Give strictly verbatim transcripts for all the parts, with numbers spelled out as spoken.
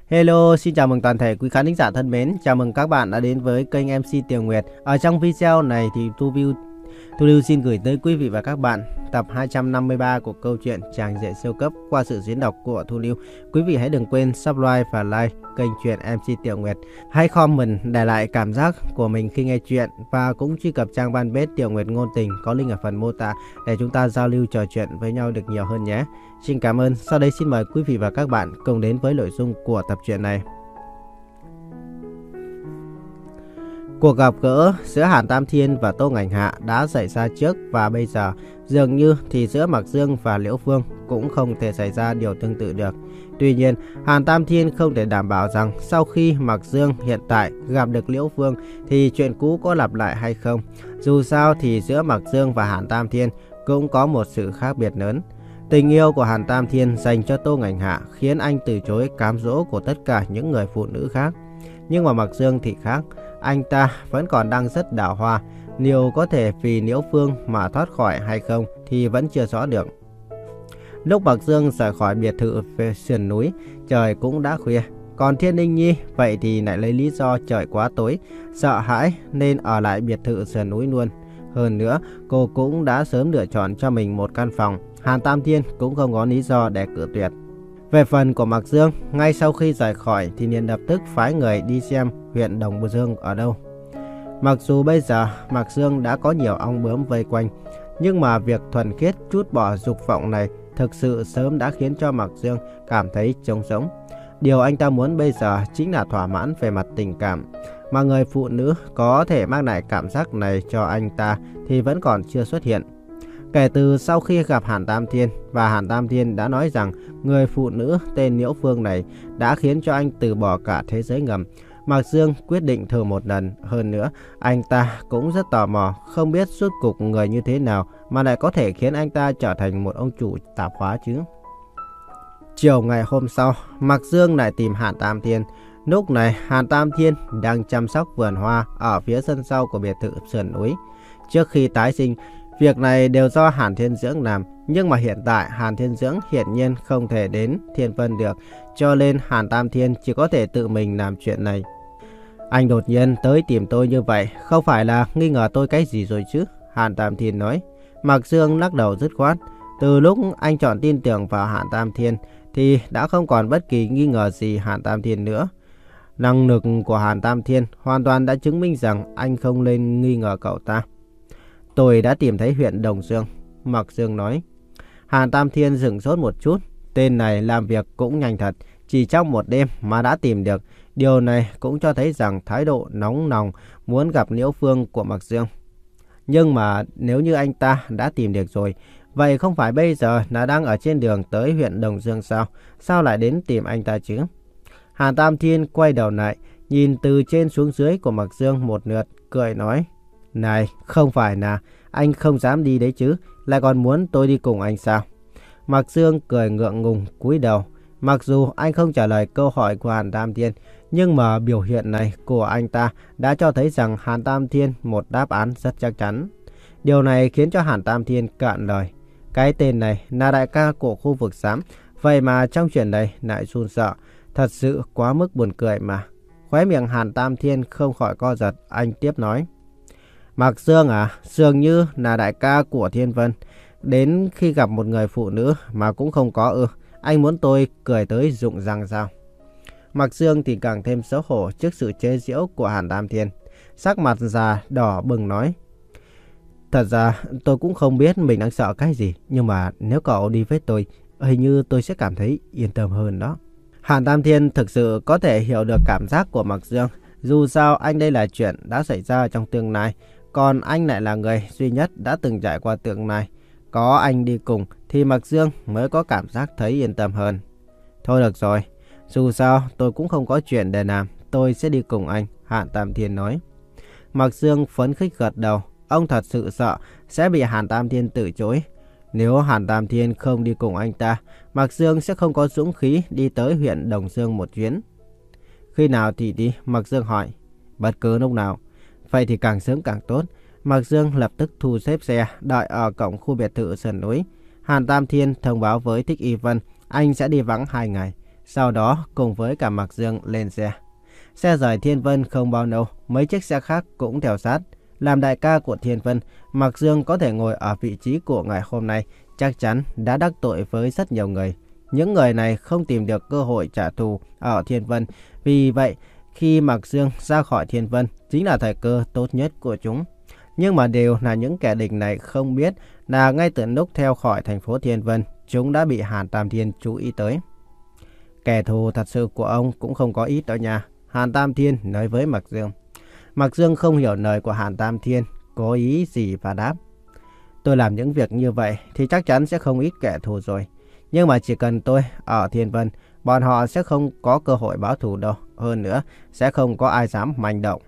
Hello, xin chào mừng toàn thể quý khán thính giả thân mến. Chào mừng các bạn đã đến với kênh em xê Tiểu Nguyệt. Ở trong video này thì Thu View Thu Lưu xin gửi tới quý vị và các bạn tập hai trăm năm mươi ba của câu chuyện Chàng Rể Siêu Cấp qua sự diễn đọc của Thu Lưu. Quý vị hãy đừng quên subscribe và like kênh truyện em xê Tiểu Nguyệt. Hãy comment để lại cảm giác của mình khi nghe chuyện và cũng truy cập trang fanpage Tiểu Nguyệt Ngôn Tình có link ở phần mô tả để chúng ta giao lưu trò chuyện với nhau được nhiều hơn nhé. Xin cảm ơn. Sau đây xin mời quý vị và các bạn cùng đến với nội dung của tập truyện này. Cuộc gặp gỡ giữa Hàn Tam Thiên và Tô Ngành Hạ đã xảy ra trước và bây giờ dường như thì giữa Mạc Dương và Liễu Phương cũng không thể xảy ra điều tương tự được. Tuy nhiên, Hàn Tam Thiên không thể đảm bảo rằng sau khi Mạc Dương hiện tại gặp được Liễu Phương thì chuyện cũ có lặp lại hay không. Dù sao thì giữa Mạc Dương và Hàn Tam Thiên cũng có một sự khác biệt lớn. Tình yêu của Hàn Tam Thiên dành cho Tô Ngành Hạ khiến anh từ chối cám dỗ của tất cả những người phụ nữ khác. Nhưng mà Mạc Dương thì khác, anh ta vẫn còn đang rất đào hoa. Liệu có thể vì Liễu Phương mà thoát khỏi hay không thì vẫn chưa rõ được. Lúc Mạc Dương rời khỏi biệt thự về sườn núi, trời cũng đã khuya. Còn Thiên Ninh Nhi vậy thì lại lấy lý do trời quá tối, sợ hãi nên ở lại biệt thự sườn núi luôn. Hơn nữa, cô cũng đã sớm lựa chọn cho mình một căn phòng. Hàn Tam Thiên cũng không có lý do để cự tuyệt. Về phần của Mạc Dương, ngay sau khi rời khỏi thì liền lập tức phái người đi xem huyện Đồng Dương ở đâu. Mặc dù bây giờ Mạc Dương đã có nhiều ong bướm vây quanh, nhưng mà việc thuần khiết trút bỏ dục vọng này thực sự sớm đã khiến cho Mạc Dương cảm thấy trống rỗng. Điều anh ta muốn bây giờ chính là thỏa mãn về mặt tình cảm, mà người phụ nữ có thể mang lại cảm giác này cho anh ta thì vẫn còn chưa xuất hiện. Kể từ sau khi gặp Hàn Tam Thiên và Hàn Tam Thiên đã nói rằng người phụ nữ tên Liễu Phương này đã khiến cho anh từ bỏ cả thế giới ngầm, Mạc Dương quyết định thử một lần. Hơn nữa, anh ta cũng rất tò mò không biết suốt cục người như thế nào mà lại có thể khiến anh ta trở thành một ông chủ tạp hóa chứ. Chiều ngày hôm sau, Mạc Dương lại tìm Hàn Tam Thiên. Lúc này Hàn Tam Thiên đang chăm sóc vườn hoa ở phía sân sau của biệt thự sườn núi. Trước khi tái sinh, việc này đều do Hàn Thiên Dưỡng làm, nhưng mà hiện tại Hàn Thiên Dưỡng hiển nhiên không thể đến Thiên Vân được, cho nên Hàn Tam Thiên chỉ có thể tự mình làm chuyện này. Anh đột nhiên tới tìm tôi như vậy, không phải là nghi ngờ tôi cái gì rồi chứ? Hàn Tam Thiên nói. Mạc Dương lắc đầu dứt khoát. Từ lúc anh chọn tin tưởng vào Hàn Tam Thiên thì đã không còn bất kỳ nghi ngờ gì Hàn Tam Thiên nữa. Năng lực của Hàn Tam Thiên hoàn toàn đã chứng minh rằng anh không nên nghi ngờ cậu ta. Tôi đã tìm thấy huyện Đồng Dương, Mạc Dương nói. Hàn Tam Thiên dừng sốt một chút. Tên này làm việc cũng nhanh thật, chỉ trong một đêm mà đã tìm được. Điều này cũng cho thấy rằng thái độ nóng nòng muốn gặp Liễu Phương của Mạc Dương. Nhưng mà nếu như anh ta đã tìm được rồi, vậy không phải bây giờ là đang ở trên đường tới huyện Đồng Dương sao? Sao lại đến tìm anh ta chứ? Hàn Tam Thiên quay đầu lại, nhìn từ trên xuống dưới của Mạc Dương một lượt, cười nói. Này, không phải là anh không dám đi đấy chứ, lại còn muốn tôi đi cùng anh sao? Mạc Dương cười ngượng ngùng cúi đầu. Mặc dù anh không trả lời câu hỏi của Hàn Tam Thiên, nhưng mà biểu hiện này của anh ta đã cho thấy rằng Hàn Tam Thiên một đáp án rất chắc chắn. Điều này khiến cho Hàn Tam Thiên cạn lời. Cái tên này là đại ca của khu vực xám, vậy mà trong chuyện này lại run sợ. Thật sự quá mức buồn cười mà. Khóe miệng Hàn Tam Thiên không khỏi co giật, anh tiếp nói. Mạc Dương à, dường như là đại ca của Thiên Vân. Đến khi gặp một người phụ nữ mà cũng không có ư. Anh muốn tôi cười tới rụng răng sao? Mạc Dương thì càng thêm xấu hổ trước sự chế giễu của Hàn Tam Thiên. Sắc mặt già đỏ bừng nói. Thật ra tôi cũng không biết mình đang sợ cái gì. Nhưng mà nếu cậu đi với tôi, hình như tôi sẽ cảm thấy yên tâm hơn đó. Hàn Tam Thiên thực sự có thể hiểu được cảm giác của Mạc Dương. Dù sao anh đây là chuyện đã xảy ra trong tương lai. Còn anh lại là người duy nhất đã từng trải qua tương lai. Có anh đi cùng thì Mạc Dương mới có cảm giác thấy yên tâm hơn. Thôi được rồi, dù sao tôi cũng không có chuyện để làm, tôi sẽ đi cùng anh, Hàn Tam Thiên nói. Mạc Dương phấn khích gật đầu, ông thật sự sợ sẽ bị Hàn Tam Thiên từ chối. Nếu Hàn Tam Thiên không đi cùng anh ta, Mạc Dương sẽ không có dũng khí đi tới huyện Đồng Dương một chuyến. Khi nào thì đi? Mạc Dương hỏi. Bất cứ lúc nào. Vậy thì càng sớm càng tốt. Mạc Dương lập tức thu xếp xe, đợi ở cổng khu biệt thự sườn núi. Hàn Tam Thiên thông báo với Thích Y Vân, anh sẽ đi vắng hai ngày. Sau đó cùng với cả Mạc Dương lên xe. Xe rời Thiên Vân không bao lâu, mấy chiếc xe khác cũng theo sát. Làm đại ca của Thiên Vân, Mạc Dương có thể ngồi ở vị trí của ngày hôm nay chắc chắn đã đắc tội với rất nhiều người. Những người này không tìm được cơ hội trả thù ở Thiên Vân. Vì vậy, khi Mạc Dương ra khỏi Thiên Vân chính là thời cơ tốt nhất của chúng. Nhưng mà điều là những kẻ địch này không biết là ngay từ lúc theo khỏi thành phố Thiên Vân, chúng đã bị Hàn Tam Thiên chú ý tới. Kẻ thù thật sự của ông cũng không có ít đó nha, Hàn Tam Thiên nói với Mạc Dương. Mạc Dương không hiểu lời của Hàn Tam Thiên có ý gì và đáp. Tôi làm những việc như vậy thì chắc chắn sẽ không ít kẻ thù rồi. Nhưng mà chỉ cần tôi ở Thiên Vân, bọn họ sẽ không có cơ hội báo thù đâu. Hơn nữa, sẽ không có ai dám manh động.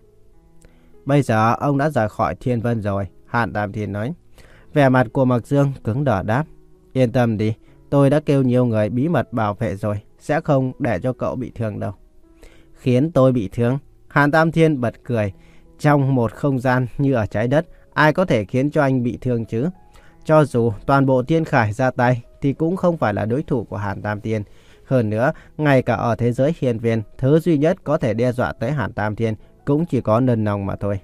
Bây giờ ông đã rời khỏi Thiên Vân rồi, Hàn Tam Thiên nói. Vẻ mặt của Mạc Dương cứng đờ đáp. Yên tâm đi, tôi đã kêu nhiều người bí mật bảo vệ rồi, sẽ không để cho cậu bị thương đâu. Khiến tôi bị thương? Hàn Tam Thiên bật cười. Trong một không gian như ở trái đất, ai có thể khiến cho anh bị thương chứ? Cho dù toàn bộ Thiên Khải ra tay thì cũng không phải là đối thủ của Hàn Tam Thiên. Hơn nữa, ngay cả ở thế giới hiên viên, thứ duy nhất có thể đe dọa tới Hàn Tam Thiên cũng chỉ có Nân Nòng mà thôi.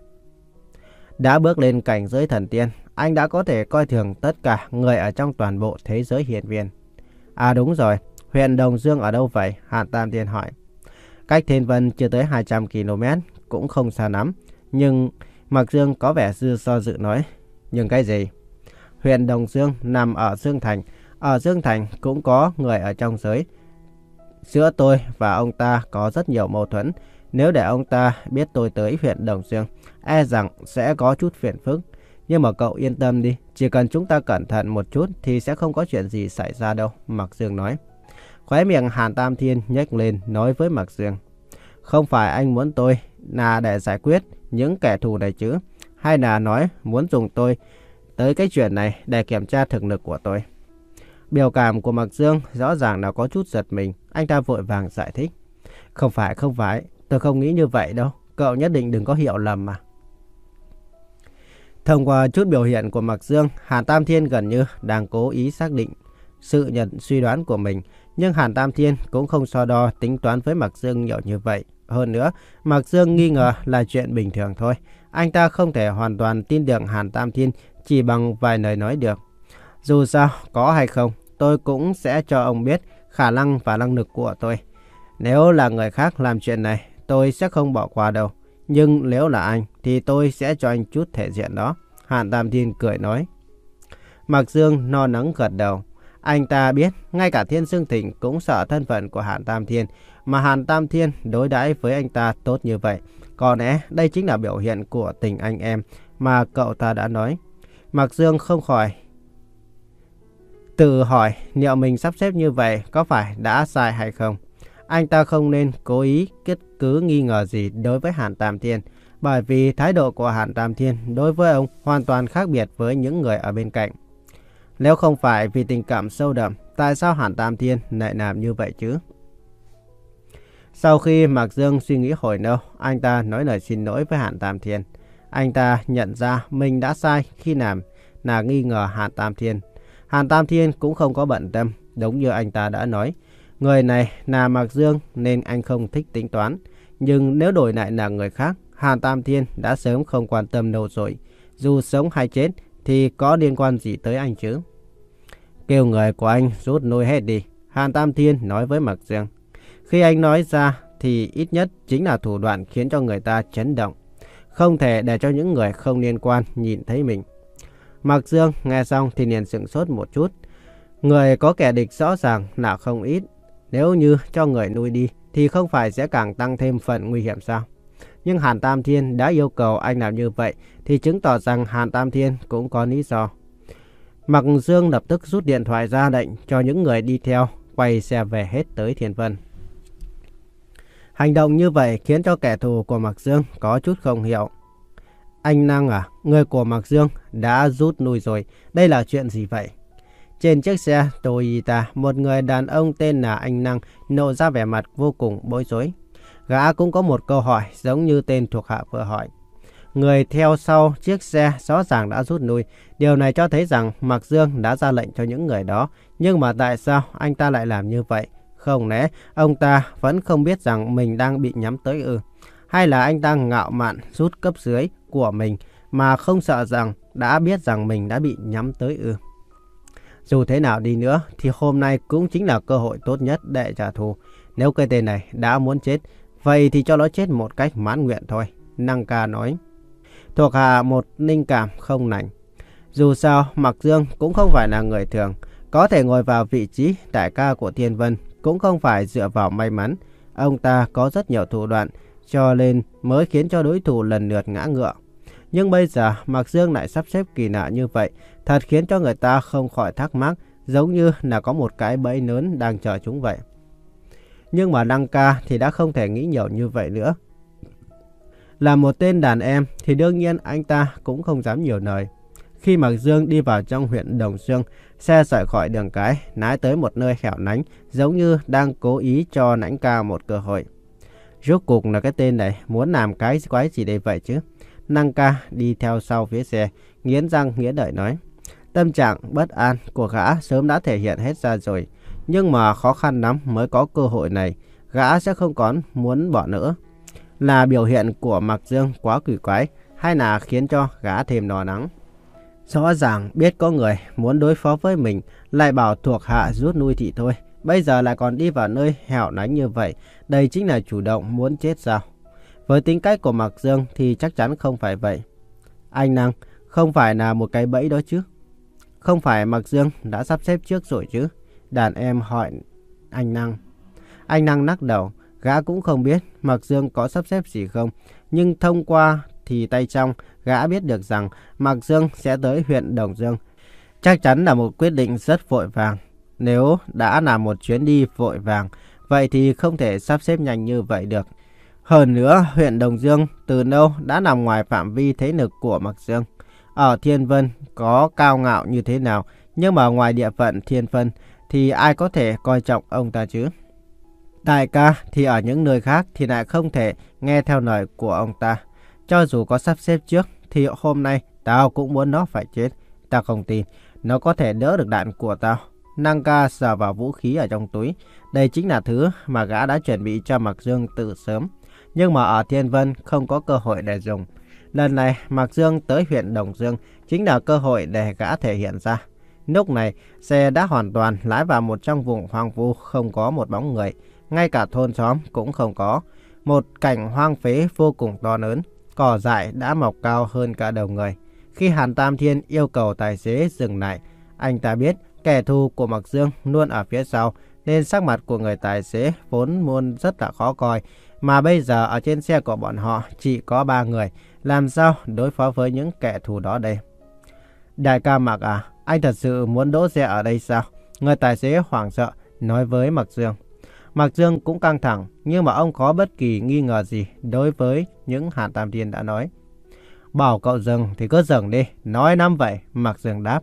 Đã bước lên cảnh giới thần tiên, anh đã có thể coi thường tất cả người ở trong toàn bộ thế giới hiên viên. À đúng rồi, huyện Đồng Dương ở đâu vậy? Hàn Tam Thiên hỏi. Cách Thiên Vân chưa tới hai trăm ki lô mét, cũng không xa lắm. Nhưng Mạc Dương có vẻ dư do dự nói. Nhưng cái gì? Huyện Đồng Dương nằm ở Dương Thành. Ở Dương Thành cũng có người ở trong giới. Giữa tôi và ông ta có rất nhiều mâu thuẫn. Nếu để ông ta biết tôi tới huyện Đồng Dương, e rằng sẽ có chút phiền phức. Nhưng mà cậu yên tâm đi, chỉ cần chúng ta cẩn thận một chút thì sẽ không có chuyện gì xảy ra đâu, Mạc Dương nói. Khóe miệng Hàn Tam Thiên nhếch lên nói với Mạc Dương. Không phải anh muốn tôi là để giải quyết những kẻ thù này chứ? Hay là nói muốn dùng tôi tới cái chuyện này để kiểm tra thực lực của tôi? Biểu cảm của Mạc Dương rõ ràng là có chút giật mình. Anh ta vội vàng giải thích. Không phải, không phải. Tôi không nghĩ như vậy đâu. Cậu nhất định đừng có hiểu lầm mà. Thông qua chút biểu hiện của Mạc Dương, Hàn Tam Thiên gần như đang cố ý xác định sự nhận suy đoán của mình. Nhưng Hàn Tam Thiên cũng không so đo tính toán với Mạc Dương nhiều như vậy. Hơn nữa, Mạc Dương nghi ngờ là chuyện bình thường thôi. Anh ta không thể hoàn toàn tin được Hàn Tam Thiên chỉ bằng vài lời nói được. Dù sao, có hay không, tôi cũng sẽ cho ông biết khả năng và năng lực của tôi. Nếu là người khác làm chuyện này, tôi sẽ không bỏ qua đâu. Nhưng nếu là anh, thì tôi sẽ cho anh chút thể diện đó. Hàn Tam Thiên cười nói. Mạc Dương no nắng gật đầu. Anh ta biết, ngay cả Thiên Dương Thịnh cũng sợ thân phận của Hàn Tam Thiên. Mà Hàn Tam Thiên đối đãi với anh ta tốt như vậy. Có lẽ đây chính là biểu hiện của tình anh em mà cậu ta đã nói. Mạc Dương không khỏi tự hỏi liệu mình sắp xếp như vậy có phải đã sai hay không. Anh ta không nên cố ý kết cứ nghi ngờ gì đối với Hàn Tam Thiên. Bởi vì thái độ của Hàn Tam Thiên đối với ông hoàn toàn khác biệt với những người ở bên cạnh. Nếu không phải vì tình cảm sâu đậm, tại sao Hàn Tam Thiên lại làm như vậy chứ? Sau khi Mạc Dương suy nghĩ hồi lâu, anh ta nói lời xin lỗi với Hàn Tam Thiên. Anh ta nhận ra mình đã sai khi làm là nghi ngờ Hàn Tam Thiên. Hàn Tam Thiên cũng không có bận tâm, đúng như anh ta đã nói. Người này là Mạc Dương nên anh không thích tính toán. Nhưng nếu đổi lại là người khác, Hàn Tam Thiên đã sớm không quan tâm đâu rồi. Dù sống hay chết thì có liên quan gì tới anh chứ? Kêu người của anh rút lui hết đi, Hàn Tam Thiên nói với Mạc Dương. Khi anh nói ra thì ít nhất chính là thủ đoạn khiến cho người ta chấn động. Không thể để cho những người không liên quan nhìn thấy mình. Mạc Dương nghe xong thì liền sửng sốt một chút. Người có kẻ địch rõ ràng là không ít. Nếu như cho người nuôi đi thì không phải sẽ càng tăng thêm phần nguy hiểm sao? Nhưng Hàn Tam Thiên đã yêu cầu anh làm như vậy thì chứng tỏ rằng Hàn Tam Thiên cũng có lý do. Mạc Dương lập tức rút điện thoại ra lệnh cho những người đi theo quay xe về hết tới Thiên Vân. Hành động như vậy khiến cho kẻ thù của Mạc Dương có chút không hiểu. Anh Năng à, người của Mạc Dương đã rút lui rồi, đây là chuyện gì vậy? Trên chiếc xe Toyota, một người đàn ông tên là anh Năng lộ ra vẻ mặt vô cùng bối rối. Gã cũng có một câu hỏi giống như tên thuộc hạ vừa hỏi. Người theo sau chiếc xe rõ ràng đã rút lui. Điều này cho thấy rằng Mạc Dương đã ra lệnh cho những người đó. Nhưng mà tại sao anh ta lại làm như vậy? Không lẽ ông ta vẫn không biết rằng mình đang bị nhắm tới ư? Hay là anh ta ngạo mạn rút cấp dưới của mình mà không sợ rằng đã biết rằng mình đã bị nhắm tới ư? Dù thế nào đi nữa thì hôm nay cũng chính là cơ hội tốt nhất để trả thù. Nếu cái tên này đã muốn chết, vậy thì cho nó chết một cách mãn nguyện thôi, Năng Ca nói. Thuộc hạ một linh cảm không lành. Dù sao, Mạc Dương cũng không phải là người thường. Có thể ngồi vào vị trí đại ca của Thiên Vân cũng không phải dựa vào may mắn. Ông ta có rất nhiều thủ đoạn, cho nên mới khiến cho đối thủ lần lượt ngã ngựa. Nhưng bây giờ Mạc Dương lại sắp xếp kỳ lạ như vậy, thật khiến cho người ta không khỏi thắc mắc, giống như là có một cái bẫy lớn đang chờ chúng vậy. Nhưng mà Đăng Ca thì đã không thể nghĩ nhiều như vậy nữa. Là một tên đàn em thì đương nhiên anh ta cũng không dám nhiều lời. Khi Mạc Dương đi vào trong huyện Đồng Dương, xe rời khỏi đường cái, lái tới một nơi hẻo lánh, giống như đang cố ý cho Lãnh Ca một cơ hội. Rốt cuộc là cái tên này muốn làm cái quái gì đây vậy chứ? Năng Ca đi theo sau phía xe, nghiến răng nghiến lợi nói. Tâm trạng bất an của gã sớm đã thể hiện hết ra rồi, nhưng mà khó khăn lắm mới có cơ hội này, gã sẽ không còn muốn bỏ nữa. Là biểu hiện của Mạc Dương quá kỳ quái, hay là khiến cho gã thêm lo lắng? Rõ ràng biết có người muốn đối phó với mình, lại bảo thuộc hạ rút lui thì thôi. Bây giờ lại còn đi vào nơi hẻo lánh như vậy, đây chính là chủ động muốn chết sao? Với tính cách của Mạc Dương thì chắc chắn không phải vậy. Anh Năng, không phải là một cái bẫy đó chứ? Không phải Mạc Dương đã sắp xếp trước rồi chứ? Đàn em hỏi anh Năng. Anh Năng lắc đầu, gã cũng không biết Mạc Dương có sắp xếp gì không. Nhưng thông qua thì tay trong, gã biết được rằng Mạc Dương sẽ tới huyện Đồng Dương. Chắc chắn là một quyết định rất vội vàng. Nếu đã là một chuyến đi vội vàng, vậy thì không thể sắp xếp nhanh như vậy được. Hơn nữa, huyện Đồng Dương từ lâu đã nằm ngoài phạm vi thế lực của Mạc Dương. Ở Thiên Vân có cao ngạo như thế nào, nhưng mà ngoài địa phận Thiên Vân thì ai có thể coi trọng ông ta chứ? Đại ca thì ở những nơi khác thì lại không thể nghe theo lời của ông ta. Cho dù có sắp xếp trước thì hôm nay tao cũng muốn nó phải chết. Tao không tin nó có thể đỡ được đạn của tao. Năng Ca sờ vào vũ khí ở trong túi. Đây chính là thứ mà gã đã chuẩn bị cho Mạc Dương từ sớm. Nhưng mà ở Thiên Vân không có cơ hội để dùng. Lần này Mạc Dương tới huyện Đồng Dương chính là cơ hội để gã thể hiện ra. Lúc này xe đã hoàn toàn lái vào một trong vùng hoang vu, không có một bóng người. Ngay cả thôn xóm cũng không có. Một cảnh hoang phế vô cùng to lớn. Cỏ dại đã mọc cao hơn cả đầu người. Khi Hàn Tam Thiên yêu cầu tài xế dừng lại, anh ta biết kẻ thù của Mạc Dương luôn ở phía sau, nên sắc mặt của người tài xế vốn luôn rất là khó coi. Mà bây giờ ở trên xe của bọn họ chỉ có ba người, làm sao đối phó với những kẻ thù đó đây? Đại ca Mạc à, anh thật sự muốn đỗ xe ở đây sao? Người tài xế hoảng sợ nói với Mạc Dương. Mạc Dương cũng căng thẳng, nhưng mà ông có bất kỳ nghi ngờ gì đối với những Hàn Tam Thiên đã nói. Bảo cậu dừng thì cứ dừng đi, nói năm vậy, Mạc Dương đáp.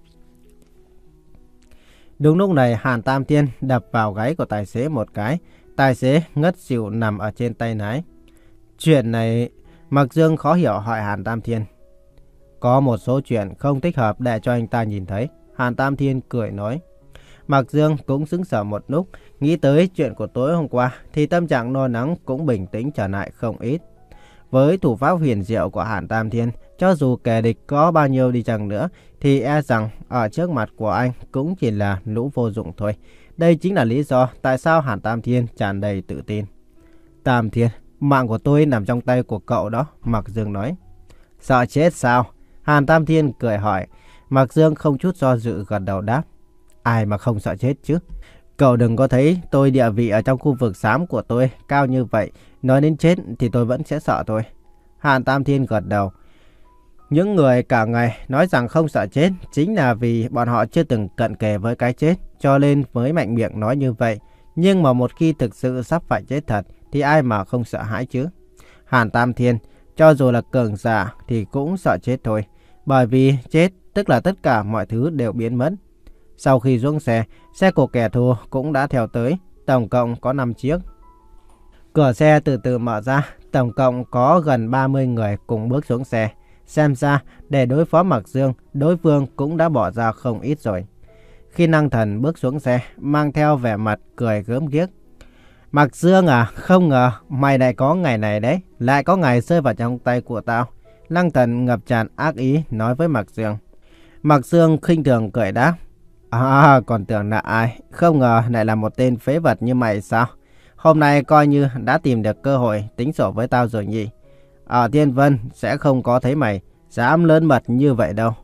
Đúng lúc này Hàn Tam Thiên đập vào gáy của tài xế một cái, tài xế ngất xỉu nằm ở trên tay lái. Chuyện này, Mạc Dương khó hiểu hỏi Hàn Tam Thiên. Có một số chuyện không thích hợp để cho anh ta nhìn thấy, Hàn Tam Thiên cười nói. Mạc Dương cũng sững sờ một lúc, nghĩ tới chuyện của tối hôm qua thì tâm trạng lo lắng cũng bình tĩnh trở lại không ít. Với thủ pháp huyền diệu của Hàn Tam Thiên, cho dù kẻ địch có bao nhiêu đi chăng nữa thì e rằng ở trước mặt của anh cũng chỉ là lũ vô dụng thôi. Đây chính là lý do tại sao Hàn Tam Thiên tràn đầy tự tin. Tam Thiên, mạng của tôi nằm trong tay của cậu đó, Mạc Dương nói. Sợ chết sao? Hàn Tam Thiên cười hỏi. Mạc Dương không chút do dự gật đầu đáp. Ai mà không sợ chết chứ? Cậu đừng có thấy tôi địa vị ở trong khu vực xám của tôi cao như vậy. Nói đến chết thì tôi vẫn sẽ sợ thôi. Hàn Tam Thiên gật đầu. Những người cả ngày nói rằng không sợ chết chính là vì bọn họ chưa từng cận kề với cái chết, cho nên mới mạnh miệng nói như vậy. Nhưng mà một khi thực sự sắp phải chết thật thì ai mà không sợ hãi chứ? Hàn Tam Thiên, cho dù là cường giả thì cũng sợ chết thôi. Bởi vì chết tức là tất cả mọi thứ đều biến mất. Sau khi xuống xe, xe của kẻ thù cũng đã theo tới, tổng cộng có năm chiếc. Cửa xe từ từ mở ra, tổng cộng có gần ba mươi người cùng bước xuống xe. Xem ra, để đối phó Mạc Dương, đối phương cũng đã bỏ ra không ít rồi. khi Năng Thần bước xuống xe, mang theo vẻ mặt cười gớm ghiếc. Mạc Dương à, không ngờ mày lại có ngày này đấy, lại có ngày rơi vào trong tay của tao. Năng Thần ngập tràn ác ý nói với Mạc Dương. Mạc Dương khinh thường cười đáp. À, còn tưởng là ai, không ngờ lại là một tên phế vật như mày sao? Hôm nay coi như đã tìm được cơ hội tính sổ với tao rồi nhỉ. Ở Thiên Vân sẽ không có thấy mày dám lớn mật như vậy đâu.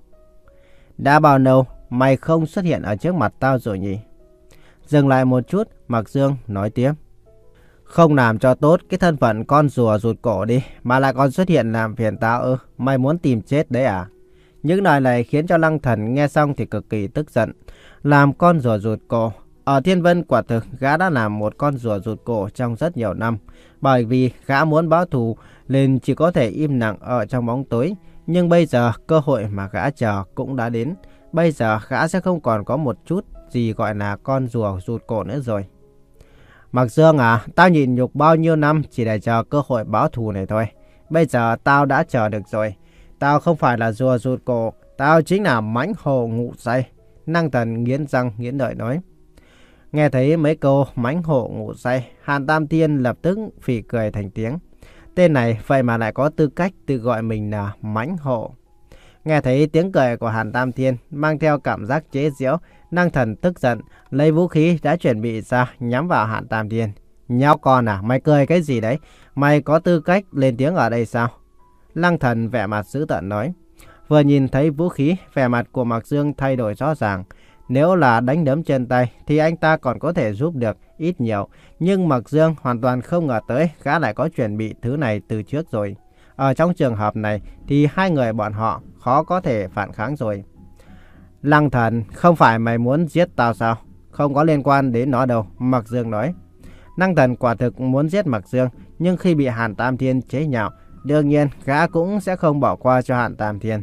Đã bao lâu mày không xuất hiện ở trước mặt tao rồi nhỉ? Dừng lại một chút, Mạc Dương nói tiếp. Không làm cho tốt cái thân phận con rùa rụt cổ đi, mà lại còn xuất hiện làm phiền tao ư? Mày muốn tìm chết đấy à? Những lời này khiến cho Lăng Thần nghe xong thì cực kỳ tức giận. Làm con rùa rụt cổ. Ở Thiên Vân quả thực gã đã làm một con rùa rụt cổ trong rất nhiều năm. Bởi vì gã muốn báo thù nên chỉ có thể im lặng ở trong bóng tối. Nhưng bây giờ cơ hội mà gã chờ cũng đã đến. Bây giờ gã sẽ không còn có một chút gì gọi là con rùa rụt cổ nữa rồi. Mạc Dương à, tao nhịn nhục bao nhiêu năm chỉ để chờ cơ hội báo thù này thôi. Bây giờ tao đã chờ được rồi. Tao không phải là rùa rụt cổ, tao chính là mãnh hổ ngủ say. Năng Thần nghiến răng nghiến lợi nói. Nghe thấy mấy câu mãnh hổ ngủ say, Hàn Tam Thiên lập tức phì cười thành tiếng. Tên này vậy mà lại có tư cách tự gọi mình là mãnh hổ. Nghe thấy tiếng cười của Hàn Tam Thiên mang theo cảm giác chế giễu, Năng Thần tức giận, lấy vũ khí đã chuẩn bị ra nhắm vào Hàn Tam Thiên. Nhóc con à, mày cười cái gì đấy? Mày có tư cách lên tiếng ở đây sao? Lăng Thần vẻ mặt dữ tợn nói. Vừa nhìn thấy vũ khí, vẻ mặt của Mạc Dương thay đổi rõ ràng. Nếu là đánh đấm chân tay thì anh ta còn có thể giúp được ít nhiều. Nhưng Mạc Dương hoàn toàn không ngờ tới gã lại có chuẩn bị thứ này từ trước rồi. Ở trong trường hợp này thì hai người bọn họ khó có thể phản kháng rồi. Lăng Thần, không phải mày muốn giết tao sao? Không có liên quan đến nó đâu, Mạc Dương nói. Lăng Thần quả thực muốn giết Mạc Dương, nhưng khi bị Hàn Tam Thiên chế nhạo, đương nhiên gã cũng sẽ không bỏ qua cho Hàn Tam Thiên.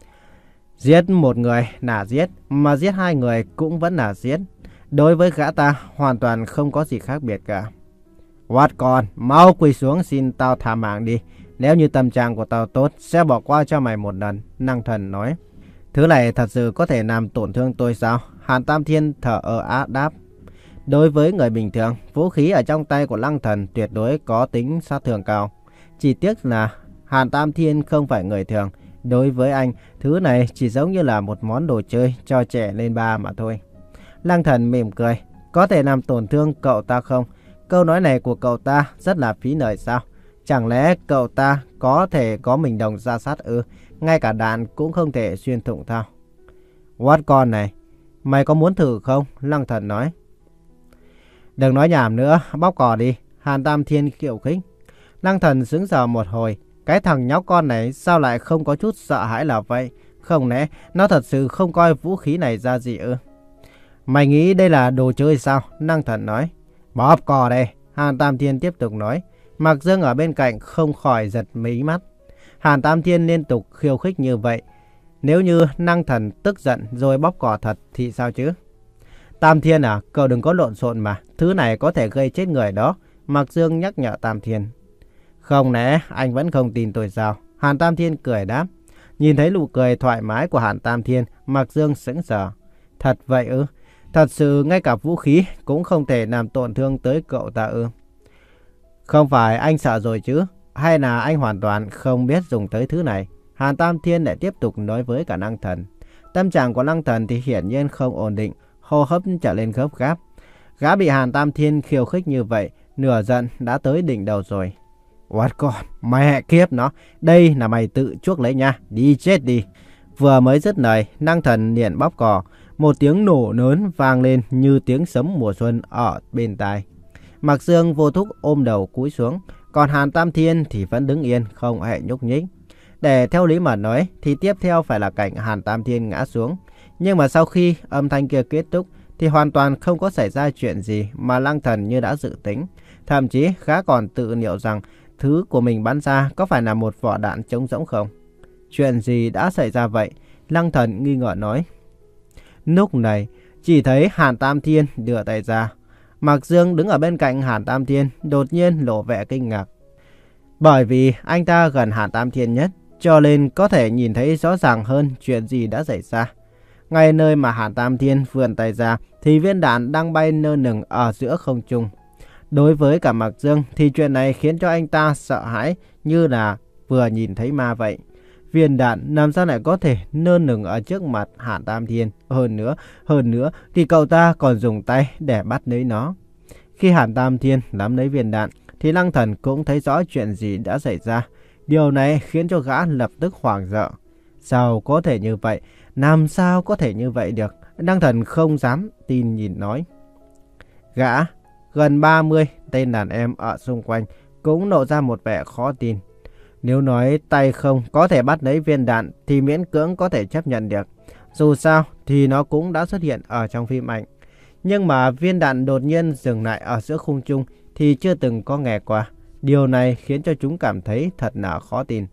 Giết một người là giết, mà giết hai người cũng vẫn là giết. Đối với gã ta hoàn toàn không có gì khác biệt cả. Quát con, mau quỳ xuống xin tao tha mạng đi. Nếu như tâm trạng của tao tốt, sẽ bỏ qua cho mày một lần, Năng Thần nói. Thứ này thật sự có thể làm tổn thương tôi sao? Hàn Tam Thiên thở ơ á đáp. Đối với người bình thường, vũ khí ở trong tay của Lăng Thần tuyệt đối có tính sát thương cao. Chỉ tiếc là Hàn Tam Thiên không phải người thường. Đối với anh, thứ này chỉ giống như là một món đồ chơi cho trẻ lên ba mà thôi. Lăng Thần mỉm cười. Có thể làm tổn thương cậu ta không? Câu nói này của cậu ta rất là phí lời sao? Chẳng lẽ cậu ta có thể có mình đồng ra sát ư? Ngay cả đạn cũng không thể xuyên thủng thao. What con này, mày có muốn thử không? Lăng Thần nói. Đừng nói nhảm nữa, bóc cò đi. Hàn Tam Thiên khiêu khích. Lăng Thần sững sờ một hồi. Cái thằng nhóc con này sao lại không có chút sợ hãi là vậy? Không lẽ nó thật sự không coi vũ khí này ra gì ư? Mày nghĩ đây là đồ chơi sao? Lăng Thần nói. Bóp cò đây. Hàn Tam Thiên tiếp tục nói. Mạc Dương ở bên cạnh không khỏi giật mí mắt. Hàn Tam Thiên liên tục khiêu khích như vậy. Nếu như Năng Thần tức giận rồi bóp cò thật thì sao chứ? Tam Thiên à, cậu đừng có lộn xộn mà. Thứ này có thể gây chết người đó. Mạc Dương nhắc nhở Tam Thiên. Không lẽ anh vẫn không tin tôi sao? Hàn Tam Thiên cười đáp. Nhìn thấy nụ cười thoải mái của Hàn Tam Thiên, Mạc Dương sững sờ. Thật vậy ư? Thật sự ngay cả vũ khí cũng không thể làm tổn thương tới cậu ta ư? Không phải anh sợ rồi chứ? Hay là anh hoàn toàn không biết dùng tới thứ này? Hàn Tam Thiên lại tiếp tục nói với cả Lăng Thần. Tâm trạng của Lăng Thần thì hiển nhiên không ổn định, hô hấp trở lên gấp gáp. Gã bị Hàn Tam Thiên khiêu khích như vậy, nửa giận đã tới đỉnh đầu rồi. What con, mày hẹ kiếp nó, đây là mày tự chuốc lấy nha, đi chết đi. Vừa mới dứt lời, Lăng Thần liền bóp cò, một tiếng nổ lớn vang lên như tiếng sấm mùa xuân ở bên tai. Mạc Dương vô thức ôm đầu cúi xuống, còn Hàn Tam Thiên thì vẫn đứng yên, không hề nhúc nhích. Để theo lý mà nói thì tiếp theo phải là cảnh Hàn Tam Thiên ngã xuống. Nhưng mà sau khi âm thanh kia kết thúc thì hoàn toàn không có xảy ra chuyện gì mà Lăng Thần như đã dự tính. Thậm chí gã còn tự liệu rằng thứ của mình bắn ra có phải là một vỏ đạn trống rỗng không? Chuyện gì đã xảy ra vậy? Lăng Thần nghi ngờ nói. Lúc này chỉ thấy Hàn Tam Thiên đưa tay ra. Mạc Dương đứng ở bên cạnh Hàn Tam Thiên đột nhiên lộ vẻ kinh ngạc. Bởi vì anh ta gần Hàn Tam Thiên nhất cho nên có thể nhìn thấy rõ ràng hơn chuyện gì đã xảy ra. Ngay nơi mà Hàn Tam Thiên vươn tay ra thì viên đạn đang bay nơ nửng ở giữa không trung. Đối với cả Mạc Dương thì chuyện này khiến cho anh ta sợ hãi như là vừa nhìn thấy ma vậy. Viên đạn làm sao lại có thể nơ nửng ở trước mặt Hàn Tam Thiên. Hơn nữa, hơn nữa thì cậu ta còn dùng tay để bắt lấy nó. Khi Hàn Tam Thiên nắm lấy viên đạn thì Lăng Thần cũng thấy rõ chuyện gì đã xảy ra. Điều này khiến cho gã lập tức hoảng sợ. Sao có thể như vậy? Làm sao có thể như vậy được? Lăng Thần không dám tin nhìn nói. Gã, gần ba mươi tên đàn em ở xung quanh cũng lộ ra một vẻ khó tin. Nếu nói tay không có thể bắt lấy viên đạn thì miễn cưỡng có thể chấp nhận được. Dù sao thì nó cũng đã xuất hiện ở trong phim ảnh. Nhưng mà viên đạn đột nhiên dừng lại ở giữa khung trung thì chưa từng có nghe qua. Điều này khiến cho chúng cảm thấy thật là khó tin.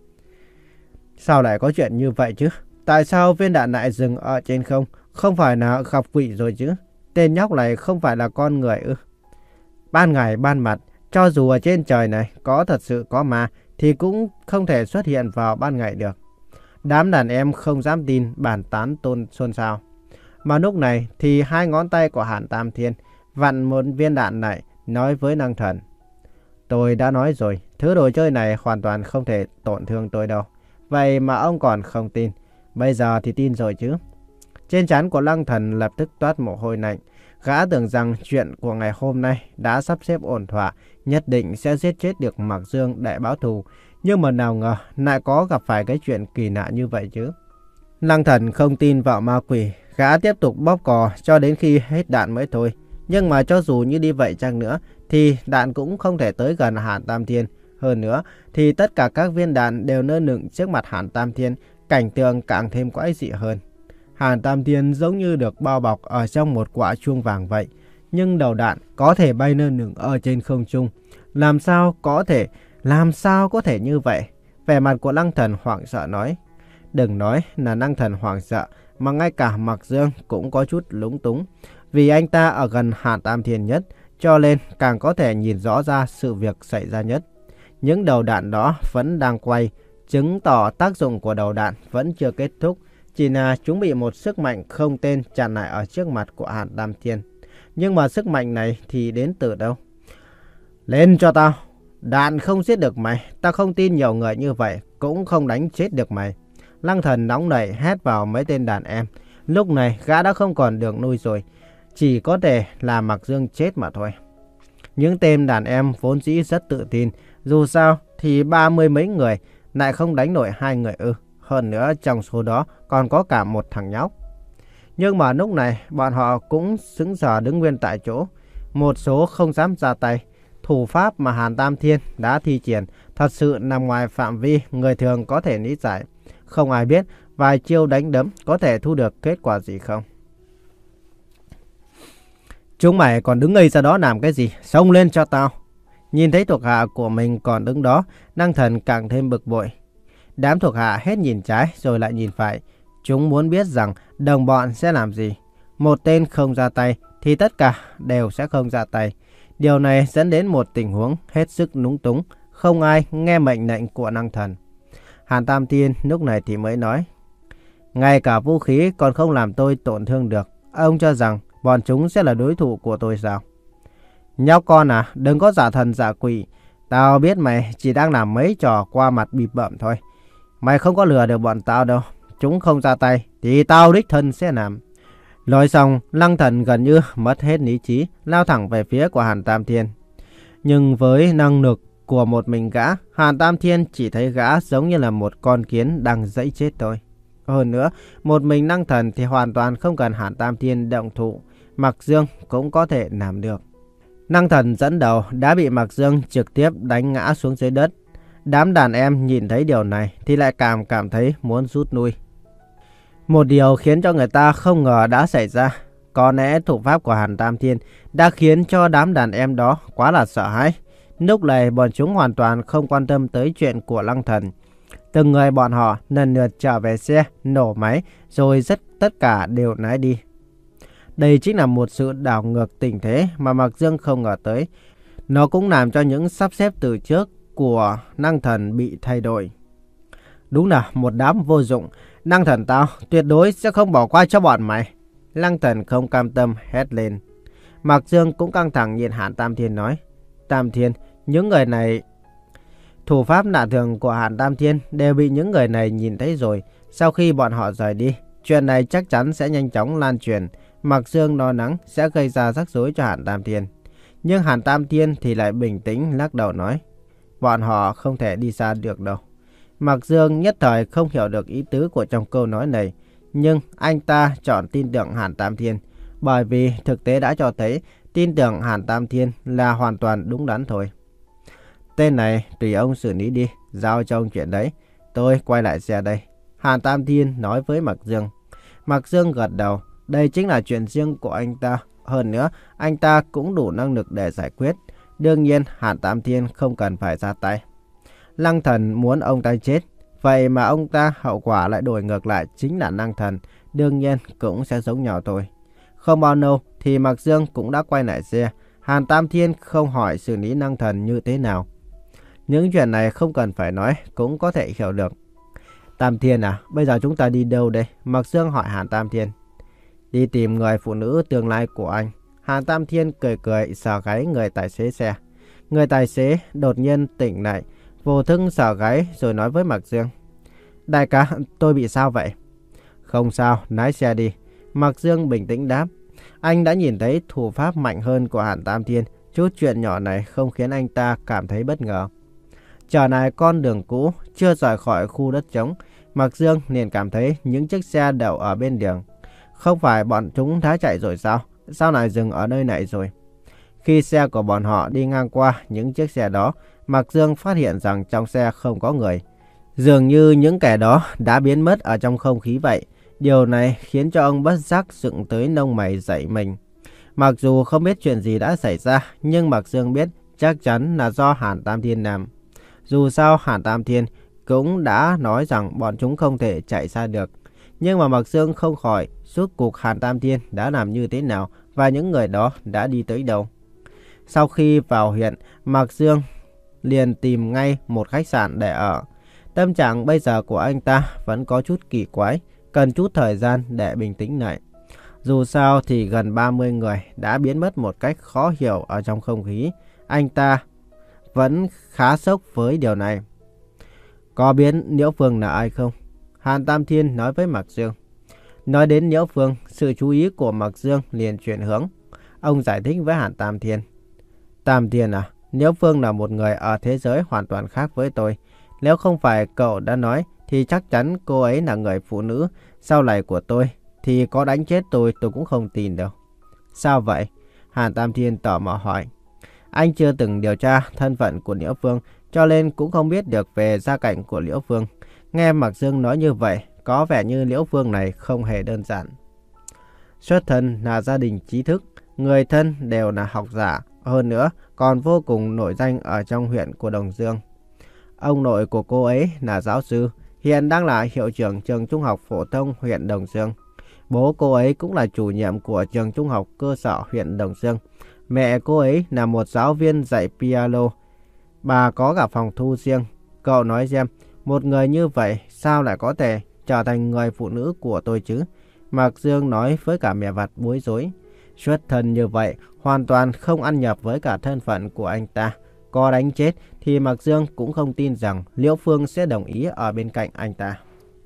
Sao lại có chuyện như vậy chứ? Tại sao viên đạn lại dừng ở trên không? Không phải là gặp quỷ rồi chứ? Tên nhóc này không phải là con người ư? Ban ngày ban mặt, cho dù ở trên trời này có thật sự có ma thì cũng không thể xuất hiện vào ban ngày được. Đám đàn em không dám tin, bàn tán tôn xôn xao. Mà lúc này thì hai ngón tay của Hàn Tam Thiên vặn một viên đạn lại, nói với Lăng Thần. Tôi đã nói rồi, thứ đồ chơi này hoàn toàn không thể tổn thương tôi đâu. Vậy mà ông còn không tin. Bây giờ thì tin rồi chứ. Trên trán của Lăng Thần lập tức toát mồ hôi lạnh. Gã tưởng rằng chuyện của ngày hôm nay đã sắp xếp ổn thỏa, nhất định sẽ giết chết được Mạc Dương để báo thù. Nhưng mà nào ngờ lại có gặp phải cái chuyện kỳ lạ như vậy chứ. Lăng Thần không tin vào ma quỷ. Gã tiếp tục bóp cò cho đến khi hết đạn mới thôi. Nhưng mà cho dù như đi vậy chăng nữa thì đạn cũng không thể tới gần Hàn Tam Thiên. Hơn nữa thì tất cả các viên đạn đều nơ nửng trước mặt Hàn Tam Thiên. Cảnh tượng càng thêm quái dị hơn. Hàn Tam Thiên giống như được bao bọc ở trong một quả chuông vàng vậy. Nhưng đầu đạn có thể bay nơ nửng ở trên không trung. Làm sao có thể, làm sao có thể như vậy? Vẻ mặt của Lăng Thần hoảng sợ nói. Đừng nói là Lăng Thần hoảng sợ, mà ngay cả Mạc Dương cũng có chút lúng túng. Vì anh ta ở gần Hàn Tam Thiên nhất, cho nên càng có thể nhìn rõ ra sự việc xảy ra nhất. Những đầu đạn đó vẫn đang quay, chứng tỏ tác dụng của đầu đạn vẫn chưa kết thúc. Chỉ là chúng bị một sức mạnh không tên chặn lại ở trước mặt của Hàn Tam Thiên. Nhưng mà sức mạnh này thì đến từ đâu? Lên cho tao! Đạn không giết được mày. Tao không tin nhiều người như vậy cũng không đánh chết được mày. Lăng Thần nóng nảy hét vào mấy tên đàn em. Lúc này gã đã không còn đường lui rồi. Chỉ có thể là Mạc Dương chết mà thôi. Những tên đàn em vốn dĩ rất tự tin. Dù sao thì ba mươi mấy người lại không đánh nổi hai người ư. Hơn nữa trong số đó còn có cả một thằng nhóc. Nhưng mà lúc này bọn họ cũng sững sờ đứng nguyên tại chỗ. Một số không dám ra tay. Thủ pháp mà Hàn Tam Thiên đã thi triển thật sự nằm ngoài phạm vi người thường có thể lý giải. Không ai biết vài chiêu đánh đấm có thể thu được kết quả gì không. Chúng mày còn đứng ngây ra đó làm cái gì? Xông lên cho tao! Nhìn thấy thuộc hạ của mình còn đứng đó, Lăng Thần càng thêm bực bội. Đám thuộc hạ hết nhìn trái rồi lại nhìn phải. Chúng muốn biết rằng đồng bọn sẽ làm gì. Một tên không ra tay thì tất cả đều sẽ không ra tay. Điều này dẫn đến một tình huống hết sức lúng túng. Không ai nghe mệnh lệnh của Lăng Thần. Hàn Tam Thiên lúc này thì mới nói. Ngay cả vũ khí còn không làm tôi tổn thương được. Ông cho rằng bọn chúng sẽ là đối thủ của tôi sao? Nhóc con à, đừng có giả thần giả quỷ. Tao biết mày chỉ đang làm mấy trò qua mặt bịp bợm thôi. Mày không có lừa được bọn tao đâu. Chúng không ra tay thì tao đích thân sẽ làm. Nói xong, Lăng Thần gần như mất hết lý trí, lao thẳng về phía của Hàn Tam Thiên. Nhưng với năng lực của một mình gã, Hàn Tam Thiên chỉ thấy gã giống như là một con kiến đang dẫy chết thôi. Hơn nữa, một mình Lăng Thần thì hoàn toàn không cần Hàn Tam Thiên động thủ. Mạc Dương cũng có thể làm được. Lăng Thần dẫn đầu đã bị Mạc Dương trực tiếp đánh ngã xuống dưới đất. Đám đàn em nhìn thấy điều này thì lại cảm cảm thấy muốn rút lui. Một điều khiến cho người ta không ngờ đã xảy ra. Có lẽ thủ pháp của Hàn Tam Thiên đã khiến cho đám đàn em đó quá là sợ hãi. Lúc này bọn chúng hoàn toàn không quan tâm tới chuyện của Lăng Thần. Từng người bọn họ lần lượt trở về xe, nổ máy, rồi rất tất cả đều lái đi. Đây chính là một sự đảo ngược tình thế mà Mạc Dương không ngờ tới. Nó cũng làm cho những sắp xếp từ trước của Lăng Thần bị thay đổi. Đúng là một đám vô dụng. Năng thần tao tuyệt đối sẽ không bỏ qua cho bọn mày. Lăng Thần không cam tâm hét lên. Mạc Dương cũng căng thẳng nhìn Hàn Tam Thiên nói. Tam Thiên, những người này... Thủ pháp lạ thường của Hàn Tam Thiên đều bị những người này nhìn thấy rồi. Sau khi bọn họ rời đi, chuyện này chắc chắn sẽ nhanh chóng lan truyền. Mạc Dương lo lắng sẽ gây ra rắc rối cho Hàn Tam Thiên. Nhưng Hàn Tam Thiên thì lại bình tĩnh lắc đầu nói. Bọn họ không thể đi xa được đâu. Mạc Dương nhất thời không hiểu được ý tứ của trong câu nói này. Nhưng anh ta chọn tin tưởng Hàn Tam Thiên. Bởi vì thực tế đã cho thấy tin tưởng Hàn Tam Thiên là hoàn toàn đúng đắn thôi. Tên này tùy ông xử lý đi. Giao cho ông chuyện đấy. Tôi quay lại xe đây. Hàn Tam Thiên nói với Mạc Dương. Mạc Dương gật đầu. Đây chính là chuyện riêng của anh ta. Hơn nữa, anh ta cũng đủ năng lực để giải quyết. Đương nhiên, Hàn Tam Thiên không cần phải ra tay. Lăng Thần muốn ông ta chết. Vậy mà ông ta hậu quả lại đổi ngược lại chính là Lăng Thần. Đương nhiên cũng sẽ giống nhau thôi. Không bao lâu thì Mạc Dương cũng đã quay lại xe. Hàn Tam Thiên không hỏi xử lý Lăng Thần như thế nào. Những chuyện này không cần phải nói, cũng có thể hiểu được. Tam Thiên à, bây giờ chúng ta đi đâu đây? Mạc Dương hỏi Hàn Tam Thiên. Đi tìm người phụ nữ tương lai của anh. Hàn Tam Thiên cười cười sờ gáy người tài xế xe. Người tài xế đột nhiên tỉnh lại, vô thức sờ gáy rồi nói với Mạc Dương. Đại ca, tôi bị sao vậy? Không sao, lái xe đi. Mạc Dương bình tĩnh đáp. Anh đã nhìn thấy thủ pháp mạnh hơn của Hàn Tam Thiên. Chút chuyện nhỏ này không khiến anh ta cảm thấy bất ngờ. Trở lại con đường cũ, chưa rời khỏi khu đất trống, Mạc Dương liền cảm thấy những chiếc xe đậu ở bên đường. Không phải bọn chúng đã chạy rồi sao? Sao lại dừng ở nơi này rồi? Khi xe của bọn họ đi ngang qua những chiếc xe đó, Mạc Dương phát hiện rằng trong xe không có người. Dường như những kẻ đó đã biến mất ở trong không khí vậy. Điều này khiến cho ông bất giác dựng tới lông mày dậy mình. Mặc dù không biết chuyện gì đã xảy ra, nhưng Mạc Dương biết chắc chắn là do Hàn Tam Thiên làm. Dù sao Hàn Tam Thiên cũng đã nói rằng bọn chúng không thể chạy xa được. Nhưng mà Mạc Dương không khỏi rốt cuộc Hàn Tam Thiên đã làm như thế nào và những người đó đã đi tới đâu. Sau khi vào huyện, Mạc Dương liền tìm ngay một khách sạn để ở. Tâm trạng bây giờ của anh ta vẫn có chút kỳ quái, cần chút thời gian để bình tĩnh lại. Dù sao thì gần ba mươi người đã biến mất một cách khó hiểu ở trong không khí. Anh ta vẫn khá sốc với điều này. Có biết Liễu Phương là ai không? Hàn Tam Thiên nói với Mạc Dương. Nói đến Liễu Phương, sự chú ý của Mạc Dương liền chuyển hướng. Ông giải thích với Hàn Tam Thiên. Tam Thiên à, Liễu Phương là một người ở thế giới hoàn toàn khác với tôi. Nếu không phải cậu đã nói thì chắc chắn cô ấy là người phụ nữ sau này của tôi. Thì có đánh chết tôi tôi cũng không tin đâu. Sao vậy? Hàn Tam Thiên tò mò hỏi. Anh chưa từng điều tra thân phận của Liễu Phương, cho nên cũng không biết được về gia cảnh của Liễu Phương. Nghe Mạc Dương nói như vậy, có vẻ như Liễu Phương này không hề đơn giản. Xuất thân là gia đình trí thức, người thân đều là học giả, hơn nữa còn vô cùng nổi danh ở trong huyện của Đồng Dương. Ông nội của cô ấy là giáo sư, hiện đang là hiệu trưởng trường trung học phổ thông huyện Đồng Dương. Bố cô ấy cũng là chủ nhiệm của trường trung học cơ sở huyện Đồng Dương. Mẹ cô ấy là một giáo viên dạy piano. Bà có cả phòng thu riêng. Cậu nói xem, một người như vậy sao lại có thể trở thành người phụ nữ của tôi chứ? Mạc Dương nói với cả mẹ vặt bối rối. Xuất thân như vậy hoàn toàn không ăn nhập với cả thân phận của anh ta. Có đánh chết thì Mạc Dương cũng không tin rằng Liễu Phương sẽ đồng ý ở bên cạnh anh ta.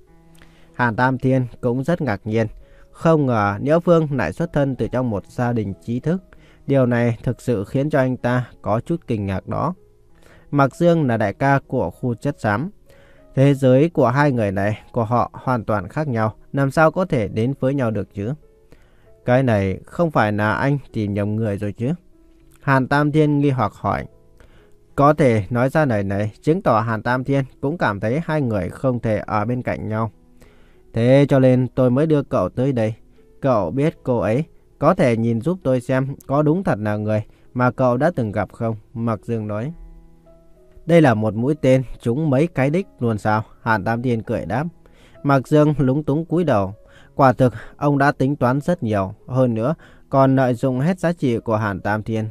Hàn Tam Thiên cũng rất ngạc nhiên. Không ngờ Liễu Phương lại xuất thân từ trong một gia đình trí thức. Điều này thực sự khiến cho anh ta có chút kinh ngạc đó. Mạc Dương là đại ca của khu chất xám. Thế giới của hai người này của họ hoàn toàn khác nhau. Làm sao có thể đến với nhau được chứ? Cái này không phải là anh tìm nhầm người rồi chứ? Hàn Tam Thiên nghi hoặc hỏi. Có thể nói ra lời này chứng tỏ Hàn Tam Thiên cũng cảm thấy hai người không thể ở bên cạnh nhau. Thế cho nên tôi mới đưa cậu tới đây. Cậu biết cô ấy, có thể nhìn giúp tôi xem có đúng thật là người mà cậu đã từng gặp không? Mạc Dương nói. Đây là một mũi tên trúng mấy cái đích luôn sao? Hàn Tam Thiên cười đáp. Mạc Dương lúng túng cúi đầu. Quả thực ông đã tính toán rất nhiều. Hơn nữa còn lợi dụng hết giá trị của Hàn Tam Thiên.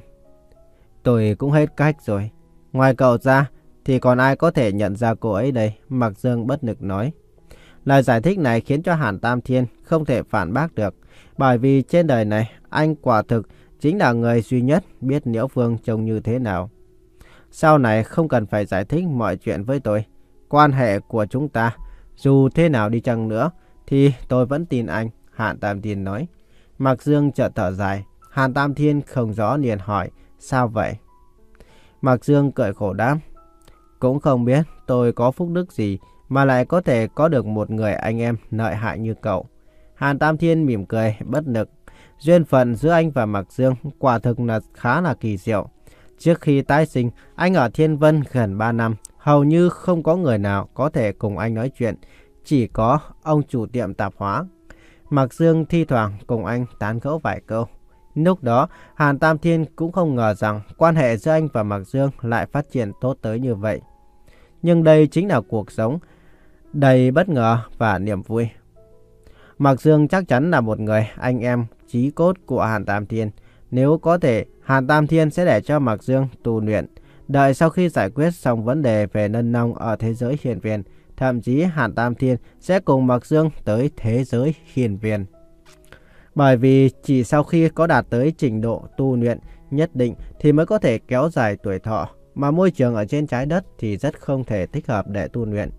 Tôi cũng hết cách rồi. Ngoài cậu ra thì còn ai có thể nhận ra cô ấy đây? Mạc Dương bất lực nói. Lời giải thích này khiến cho Hàn Tam Thiên không thể phản bác được. Bởi vì trên đời này, anh quả thực chính là người duy nhất biết Liễu Phương trông như thế nào. Sau này không cần phải giải thích mọi chuyện với tôi. Quan hệ của chúng ta, dù thế nào đi chăng nữa, thì tôi vẫn tin anh, Hàn Tam Thiên nói. Mạc Dương chợt thở dài. Hàn Tam Thiên không rõ liền hỏi, sao vậy? Mạc Dương cười khổ đáp, cũng không biết tôi có phúc đức gì mà lại có thể có được một người anh em lợi hại như cậu. Hàn Tam Thiên mỉm cười bất lực. Duyên phận giữa anh và Mạc Dương quả thực là khá là kỳ diệu. Trước khi tái sinh, anh ở Thiên Vân gần ba năm, hầu như không có người nào có thể cùng anh nói chuyện, chỉ có ông chủ tiệm tạp hóa. Mạc Dương thi thoảng cùng anh tán gẫu vài câu. Lúc đó, Hàn Tam Thiên cũng không ngờ rằng quan hệ giữa anh và Mạc Dương lại phát triển tốt tới như vậy. Nhưng đây chính là cuộc sống đầy bất ngờ và niềm vui. Mạc Dương chắc chắn là một người anh em chí cốt của Hàn Tam Thiên. Nếu có thể, Hàn Tam Thiên sẽ để cho Mạc Dương tu luyện. Đợi sau khi giải quyết xong vấn đề về Nân Nông ở thế giới hiền viên, thậm chí Hàn Tam Thiên sẽ cùng Mạc Dương tới thế giới hiền viên. Bởi vì chỉ sau khi có đạt tới trình độ tu luyện nhất định thì mới có thể kéo dài tuổi thọ, mà môi trường ở trên trái đất thì rất không thể thích hợp để tu luyện.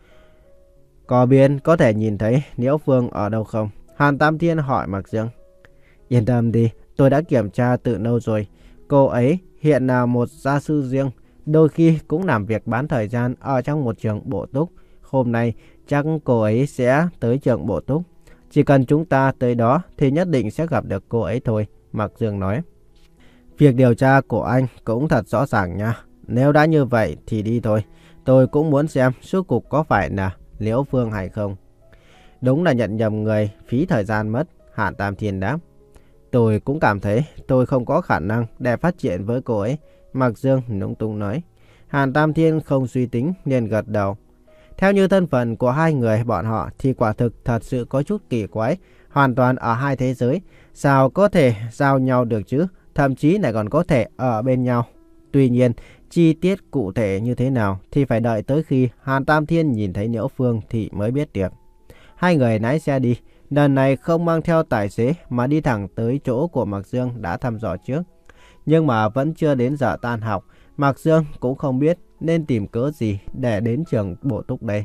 Có biết có thể nhìn thấy Liễu Phương ở đâu không? Hàn Tam Thiên hỏi Mạc Dương. Yên tâm đi, tôi đã kiểm tra từ lâu rồi. Cô ấy hiện là một gia sư riêng, đôi khi cũng làm việc bán thời gian ở trong một trường bổ túc. Hôm nay chắc cô ấy sẽ tới trường bổ túc. Chỉ cần chúng ta tới đó thì nhất định sẽ gặp được cô ấy thôi, Mạc Dương nói. Việc điều tra của anh cũng thật rõ ràng nha. Nếu đã như vậy thì đi thôi. Tôi cũng muốn xem suốt cuộc có phải là Liễu Phương hay không. Đúng là nhận nhầm người, phí thời gian mất, Hàn Tam Thiên đáp. Tôi cũng cảm thấy tôi không có khả năng để phát triển với cô ấy, Mạc Dương lúng túng nói. Hàn Tam Thiên không suy tính liền gật đầu. Theo như thân phận của hai người bọn họ thì quả thực thật sự có chút kỳ quái. Hoàn toàn ở hai thế giới, sao có thể giao nhau được chứ? Thậm chí lại còn có thể ở bên nhau. Tuy nhiên, chi tiết cụ thể như thế nào thì phải đợi tới khi Hàn Tam Thiên nhìn thấy Liễu Phương thì mới biết được. Hai người lái xe đi, lần này không mang theo tài xế mà đi thẳng tới chỗ của Mạc Dương đã thăm dò trước. Nhưng mà vẫn chưa đến giờ tan học, Mạc Dương cũng không biết nên tìm cớ gì để đến trường bổ túc đây.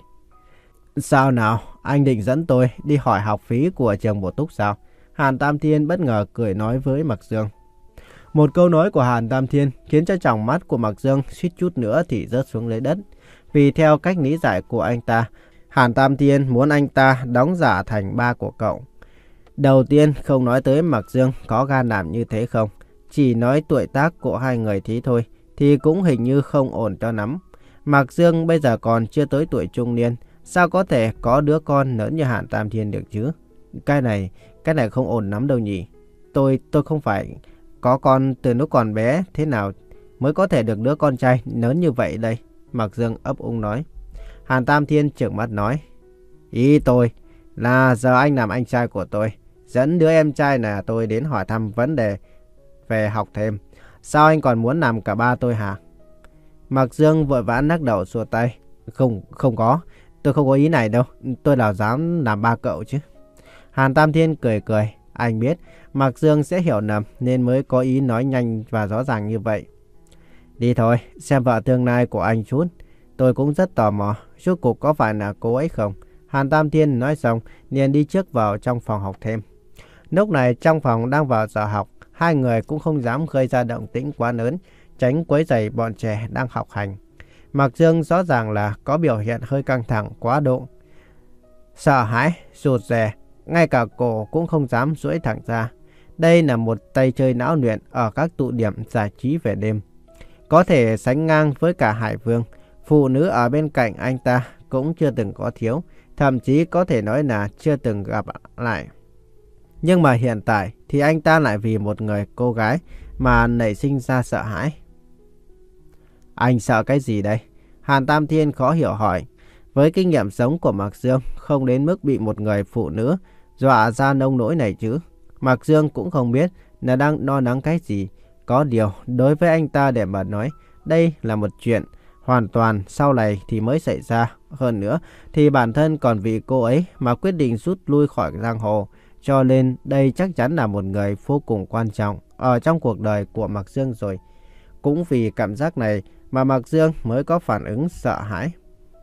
Sao nào, anh định dẫn tôi đi hỏi học phí của trường bổ túc sao? Hàn Tam Thiên bất ngờ cười nói với Mạc Dương. Một câu nói của Hàn Tam Thiên khiến cho tròng mắt của Mạc Dương suýt chút nữa thì rớt xuống lấy đất. Vì theo cách lý giải của anh ta, Hàn Tam Thiên muốn anh ta đóng giả thành ba của cậu. Đầu tiên không nói tới Mạc Dương có gan làm như thế không, chỉ nói tuổi tác của hai người thế thôi thì cũng hình như không ổn cho lắm. Mạc Dương bây giờ còn chưa tới tuổi trung niên, sao có thể có đứa con lớn như Hàn Tam Thiên được chứ? Cái này, cái này không ổn lắm đâu nhỉ. Tôi, tôi không phải có con từ lúc còn bé, thế nào mới có thể được đứa con trai lớn như vậy đây? Mạc Dương ấp úng nói. Hàn Tam Thiên trợn mắt nói. Ý tôi là giờ anh làm anh trai của tôi, dẫn đứa em trai là tôi đến hỏi thăm vấn đề về học thêm. Sao anh còn muốn làm cả ba tôi hả? Mạc Dương vội vã lắc đầu xua tay. Không, không có. Tôi không có ý này đâu. Tôi nào dám làm ba cậu chứ. Hàn Tam Thiên cười cười. Anh biết Mạc Dương sẽ hiểu lầm nên mới có ý nói nhanh và rõ ràng như vậy. Đi thôi, xem vợ tương lai của anh chút. Tôi cũng rất tò mò, rốt cuộc có phải là cô ấy không? Hàn Tam Thiên nói xong, liền đi trước vào trong phòng học thêm. Lúc này trong phòng đang vào giờ học, hai người cũng không dám gây ra động tĩnh quá lớn, tránh quấy rầy bọn trẻ đang học hành. Mạc Dương rõ ràng là có biểu hiện hơi căng thẳng quá độ. Sợ hãi, rụt rè, ngay cả cổ cũng không dám duỗi thẳng ra. Đây là một tay chơi não luyện ở các tụ điểm giải trí về đêm. Có thể sánh ngang với cả Hải Vương. Phụ nữ ở bên cạnh anh ta cũng chưa từng có thiếu, thậm chí có thể nói là chưa từng gặp lại. Nhưng mà hiện tại thì anh ta lại vì một người cô gái mà nảy sinh ra sợ hãi. Anh sợ cái gì đây? Hàn Tam Thiên khó hiểu hỏi. Với kinh nghiệm sống của Mạc Dương, không đến mức bị một người phụ nữ dọa ra nông nỗi này chứ. Mạc Dương cũng không biết là đang lo lắng cái gì. Có điều, đối với anh ta để mà nói, đây là một chuyện hoàn toàn sau này thì mới xảy ra, Hơn nữa thì bản thân còn vì cô ấy mà quyết định rút lui khỏi giang hồ. Cho nên đây chắc chắn là một người vô cùng quan trọng ở trong cuộc đời của Mạc Dương rồi. Cũng vì cảm giác này mà Mạc Dương mới có phản ứng sợ hãi.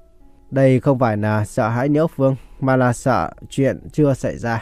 Đây không phải là sợ hãi Liễu Phương mà là sợ chuyện chưa xảy ra.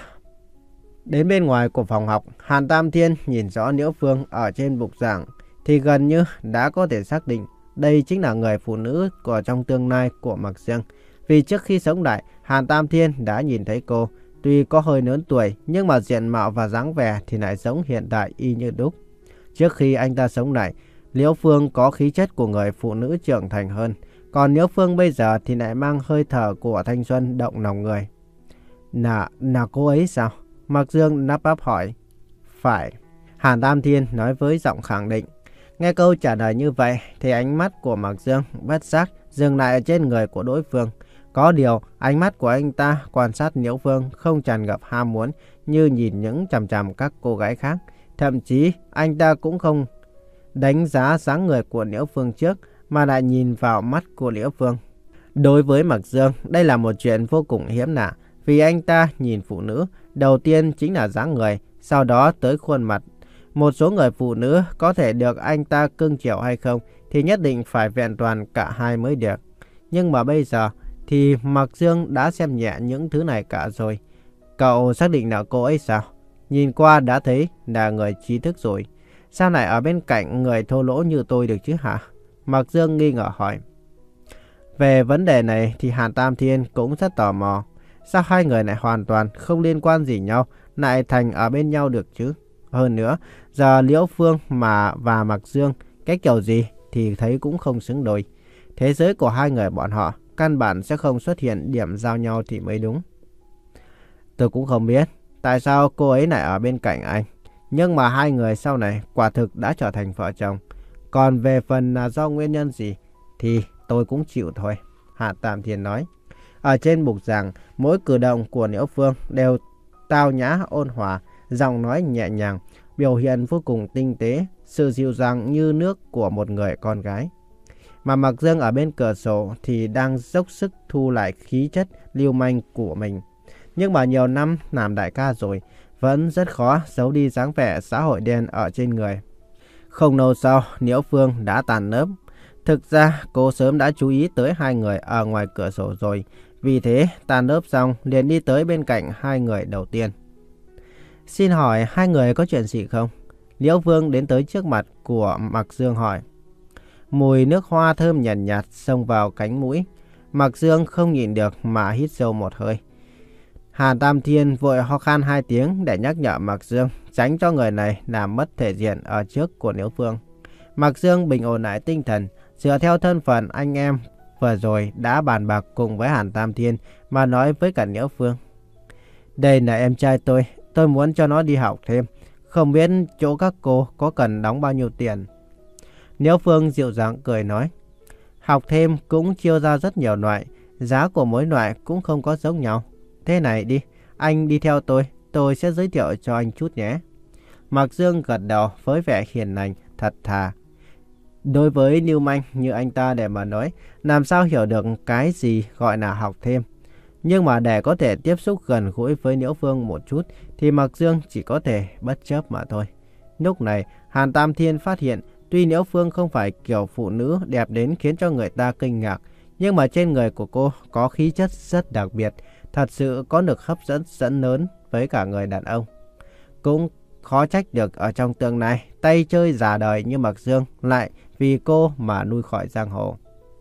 Đến bên ngoài của phòng học, Hàn Tam Thiên nhìn rõ Liễu Phương ở trên bục giảng thì gần như đã có thể xác định đây chính là người phụ nữ của trong tương lai của Mạc Dương. Vì trước khi sống lại, Hàn Tam Thiên đã nhìn thấy cô. Tuy có hơi lớn tuổi nhưng mà diện mạo và dáng vẻ thì lại giống hiện tại y như đúc. Trước khi anh ta sống lại, Liễu Phương có khí chất của người phụ nữ trưởng thành hơn. Còn Liễu Phương bây giờ thì lại mang hơi thở của thanh xuân động lòng người. Là, là cô ấy sao? Mạc Dương nắp bắp hỏi. Phải. Hàn Tam Thiên nói với giọng khẳng định. Nghe câu trả lời như vậy thì ánh mắt của Mạc Dương bất giác dừng lại ở trên người của đối phương. Có điều ánh mắt của anh ta quan sát Liễu Phương không tràn ngập ham muốn như nhìn những chằm chằm các cô gái khác. Thậm chí anh ta cũng không đánh giá dáng người của Liễu Phương trước mà lại nhìn vào mắt của Liễu Phương. Đối với Mạc Dương, đây là một chuyện vô cùng hiếm lạ. Vì anh ta nhìn phụ nữ, đầu tiên chính là dáng người, sau đó tới khuôn mặt. Một số người phụ nữ có thể được anh ta cưng chiều hay không thì nhất định phải vẹn toàn cả hai mới được. Nhưng mà bây giờ thì Mạc Dương đã xem nhẹ những thứ này cả rồi. Cậu xác định là cô ấy sao? Nhìn qua đã thấy là người trí thức rồi. Sao lại ở bên cạnh người thô lỗ như tôi được chứ hả? Mạc Dương nghi ngờ hỏi. Về vấn đề này thì Hàn Tam Thiên cũng rất tò mò. Sao hai người lại hoàn toàn không liên quan gì nhau lại thành ở bên nhau được chứ? Hơn nữa, giờ Liễu Phương mà và Mạc Dương cái kiểu gì thì thấy cũng không xứng đôi. Thế giới của hai người bọn họ căn bản sẽ không xuất hiện điểm giao nhau thì mới đúng. Tôi cũng không biết tại sao cô ấy lại ở bên cạnh anh. Nhưng mà hai người sau này quả thực đã trở thành vợ chồng. Còn về phần là do nguyên nhân gì thì tôi cũng chịu thôi. Hàn Tam Thiên nói. Ở trên bục giảng, mỗi cử động của Liễu Phương đều tao nhã ôn hòa, giọng nói nhẹ nhàng, biểu hiện vô cùng tinh tế, sự dịu dàng như nước của một người con gái. Mà Mạc Dương ở bên cửa sổ thì đang dốc sức thu lại khí chất lưu manh của mình. Nhưng mà nhiều năm làm đại ca rồi, vẫn rất khó giấu đi dáng vẻ xã hội đen ở trên người. Không lâu sau, Liễu Phương đã tàn lớp. Thực ra cô sớm đã chú ý tới hai người ở ngoài cửa sổ rồi. Vì thế tàn lớp xong liền đi tới bên cạnh hai người đầu tiên. Xin hỏi hai người có chuyện gì không? Liễu Phương đến tới trước mặt của Mạc Dương hỏi. Mùi nước hoa thơm nhàn nhạt, nhạt xông vào cánh mũi. Mạc Dương không nhịn được mà hít sâu một hơi. Hàn Tam Thiên vội ho khan hai tiếng để nhắc nhở Mạc Dương tránh cho người này làm mất thể diện ở trước của Liễu Phương. Mạc Dương bình ổn lại tinh thần, dựa theo thân phận anh em vừa rồi đã bàn bạc cùng với Hàn Tam Thiên mà nói với cả Liễu Phương. Đây là em trai tôi, tôi muốn cho nó đi học thêm. Không biết chỗ các cô có cần đóng bao nhiêu tiền? Liễu Phương dịu dàng cười nói. Học thêm cũng chia ra rất nhiều loại, giá của mỗi loại cũng không có giống nhau. Thế này đi, anh đi theo tôi, tôi sẽ giới thiệu cho anh chút nhé. Mạc Dương gật đầu với vẻ hiền lành, thật thà. Đối với lưu manh như anh ta để mà nói, làm sao hiểu được cái gì gọi là học thêm. Nhưng mà để có thể tiếp xúc gần gũi với Liễu Phương một chút thì Mạc Dương chỉ có thể bất chấp mà thôi. Lúc này, Hàn Tam Thiên phát hiện tuy Liễu Phương không phải kiểu phụ nữ đẹp đến khiến cho người ta kinh ngạc, nhưng mà trên người của cô có khí chất rất đặc biệt, thật sự có lực hấp dẫn dẫn lớn với cả người đàn ông. Cũng khó trách được ở trong tương lai, tay chơi già đời như Mạc Dương lại vì cô mà lui khỏi giang hồ.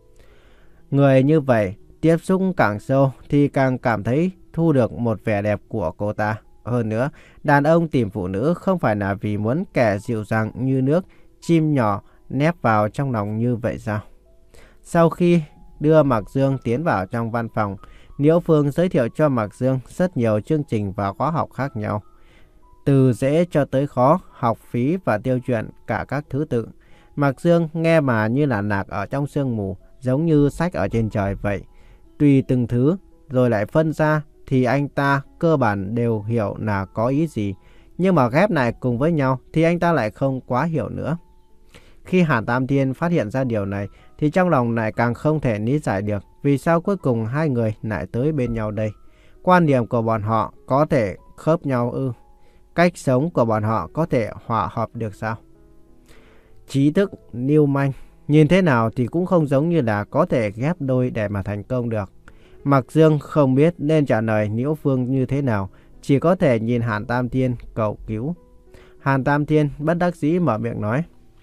Người như vậy, tiếp xúc càng sâu thì càng cảm thấy thu được một vẻ đẹp của cô ta. Hơn nữa, đàn ông tìm phụ nữ không phải là vì muốn kẻ dịu dàng như nước, chim nhỏ nép vào trong lòng như vậy sao? Sau khi đưa Mạc Dương tiến vào trong văn phòng, Liễu Phương giới thiệu cho Mạc Dương rất nhiều chương trình và khóa học khác nhau. Từ dễ cho tới khó, học phí và tiêu chuẩn cả các thứ tự. Mạc Dương nghe mà như là lạc ở trong sương mù, giống như sách ở trên trời vậy. Tùy từng thứ rồi lại phân ra thì anh ta cơ bản đều hiểu là có ý gì. Nhưng mà ghép lại cùng với nhau thì anh ta lại không quá hiểu nữa. Khi Hàn Tam Thiên phát hiện ra điều này thì trong lòng lại càng không thể lý giải được vì sao cuối cùng hai người lại tới bên nhau đây. Quan điểm của bọn họ có thể khớp nhau ư? Cách sống của bọn họ có thể hòa hợp được sao? Trí thức, lưu manh, nhìn thế nào thì cũng không giống như là có thể ghép đôi để mà thành công được. Mạc Dương không biết nên trả lời Liễu Phương như thế nào, chỉ có thể nhìn Hàn Tam Thiên cầu cứu. Hàn Tam Thiên bất đắc dĩ mở miệng nói: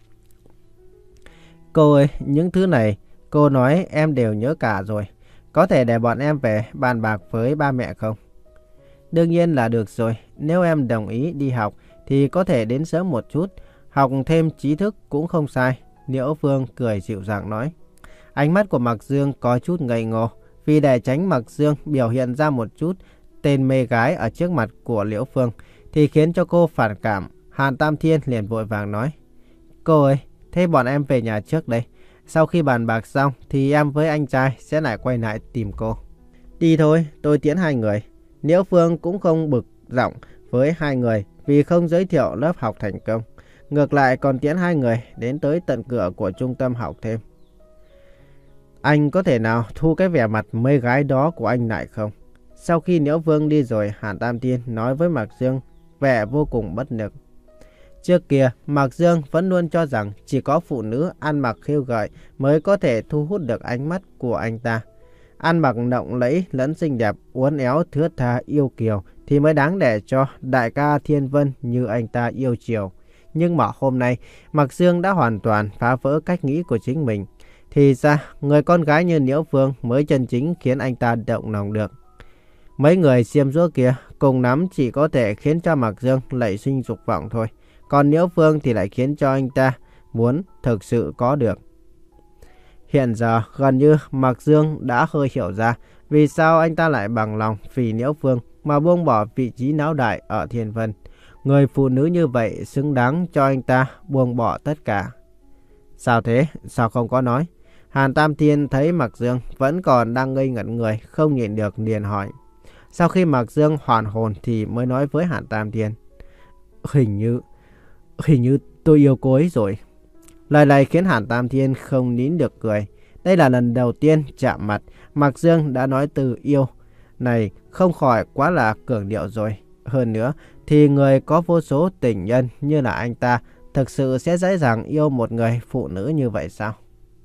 Cô ơi, những thứ này cô nói em đều nhớ cả rồi. Có thể để bọn em về bàn bạc với ba mẹ không? Đương nhiên là được rồi. Nếu em đồng ý đi học thì có thể đến sớm một chút. Học thêm trí thức cũng không sai. Liễu Phương cười dịu dàng nói. Ánh mắt của Mạc Dương có chút ngây ngô. Vì để tránh Mạc Dương biểu hiện ra một chút tên mê gái ở trước mặt của Liễu Phương thì khiến cho cô phản cảm. Hàn Tam Thiên liền vội vàng nói: Cô ơi, thế bọn em về nhà trước đây. Sau khi bàn bạc xong thì em với anh trai sẽ lại quay lại tìm cô. Đi thôi, tôi tiễn hai người. Liễu Phương cũng không bực giọng với hai người vì không giới thiệu lớp học thành công. Ngược lại còn tiễn hai người đến tới tận cửa của trung tâm học thêm. Anh có thể nào thu cái vẻ mặt mê gái đó của anh lại không? Sau khi Liễu Phương đi rồi, Hàn Tam Thiên nói với Mạc Dương vẻ vô cùng bất lực. Trước kia, Mạc Dương vẫn luôn cho rằng chỉ có phụ nữ ăn mặc khiêu gợi mới có thể thu hút được ánh mắt của anh ta. Ăn mặc lộng lẫy lẫn xinh đẹp, uốn éo thướt tha yêu kiều thì mới đáng để cho đại ca Thiên Vân như anh ta yêu chiều. Nhưng mà hôm nay, Mạc Dương đã hoàn toàn phá vỡ cách nghĩ của chính mình. Thì ra, người con gái như Liễu Phương mới chân chính khiến anh ta động lòng được. Mấy người xiêm rúa kia cùng lắm chỉ có thể khiến cho Mạc Dương nảy sinh dục vọng thôi. Còn Liễu Phương thì lại khiến cho anh ta muốn thực sự có được. Hiện giờ gần như Mạc Dương đã hơi hiểu ra vì sao anh ta lại bằng lòng vì Liễu Phương mà buông bỏ vị trí lão đại ở Thiên Vân. Người phụ nữ như vậy xứng đáng cho anh ta buông bỏ tất cả. Sao thế? Sao không có nói? Hàn Tam Thiên thấy Mạc Dương vẫn còn đang ngây ngẩn người, không nhịn được liền hỏi. Sau khi Mạc Dương hoàn hồn thì mới nói với Hàn Tam Thiên. Hình như... Hình như tôi yêu cô ấy rồi. Lời này khiến Hàn Tam Thiên không nín được cười. Đây là lần đầu tiên chạm mặt Mạc Dương đã nói từ yêu này, không khỏi quá là cường điệu rồi. Hơn nữa thì người có vô số tình nhân như là anh ta thực sự sẽ dễ dàng yêu một người phụ nữ như vậy sao?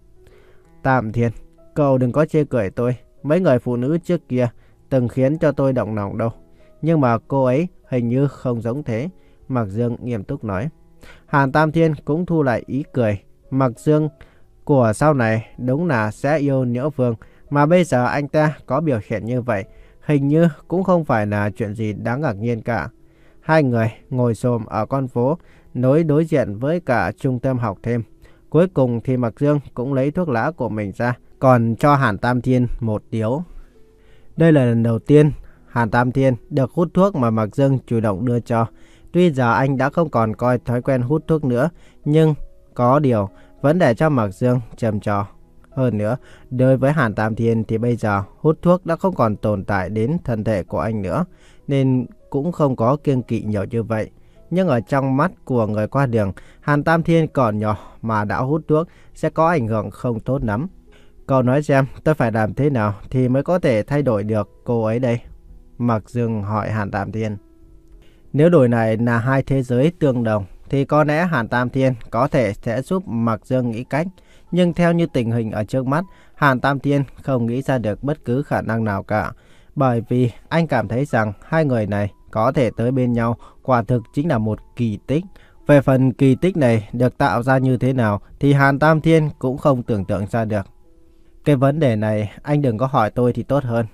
Tam Thiên, cậu đừng có chê cười tôi. Mấy người phụ nữ trước kia từng khiến cho tôi động lòng đâu. Nhưng mà cô ấy hình như không giống thế. Mạc Dương nghiêm túc nói. Hàn Tam Thiên cũng thu lại ý cười. Mạc Dương của sau này đúng là sẽ yêu Liễu Phương. Mà bây giờ anh ta có biểu hiện như vậy, hình như cũng không phải là chuyện gì đáng ngạc nhiên cả. Hai người ngồi xổm ở con phố, nối đối diện với cả trung tâm học thêm. Cuối cùng thì Mạc Dương cũng lấy thuốc lá của mình ra, còn cho Hàn Tam Thiên một điếu. Đây là lần đầu tiên Hàn Tam Thiên được hút thuốc mà Mạc Dương chủ động đưa cho. Tuy giờ anh đã không còn coi thói quen hút thuốc nữa, nhưng có điều vẫn để cho Mạc Dương trầm trò. Hơn nữa, đối với Hàn Tam Thiên thì bây giờ hút thuốc đã không còn tồn tại đến thân thể của anh nữa, nên cũng không có kiêng kỵ nhiều như vậy. Nhưng ở trong mắt của người qua đường, Hàn Tam Thiên còn nhỏ mà đã hút thuốc sẽ có ảnh hưởng không tốt lắm. Cậu nói xem tôi phải làm thế nào thì mới có thể thay đổi được cô ấy đây? Mạc Dương hỏi Hàn Tam Thiên. Nếu đổi này là hai thế giới tương đồng thì có lẽ Hàn Tam Thiên có thể sẽ giúp Mạc Dương nghĩ cách. Nhưng theo như tình hình ở trước mắt, Hàn Tam Thiên không nghĩ ra được bất cứ khả năng nào cả. Bởi vì anh cảm thấy rằng hai người này có thể tới bên nhau quả thực chính là một kỳ tích. Về phần kỳ tích này được tạo ra như thế nào thì Hàn Tam Thiên cũng không tưởng tượng ra được. Cái vấn đề này anh đừng có hỏi tôi thì tốt hơn.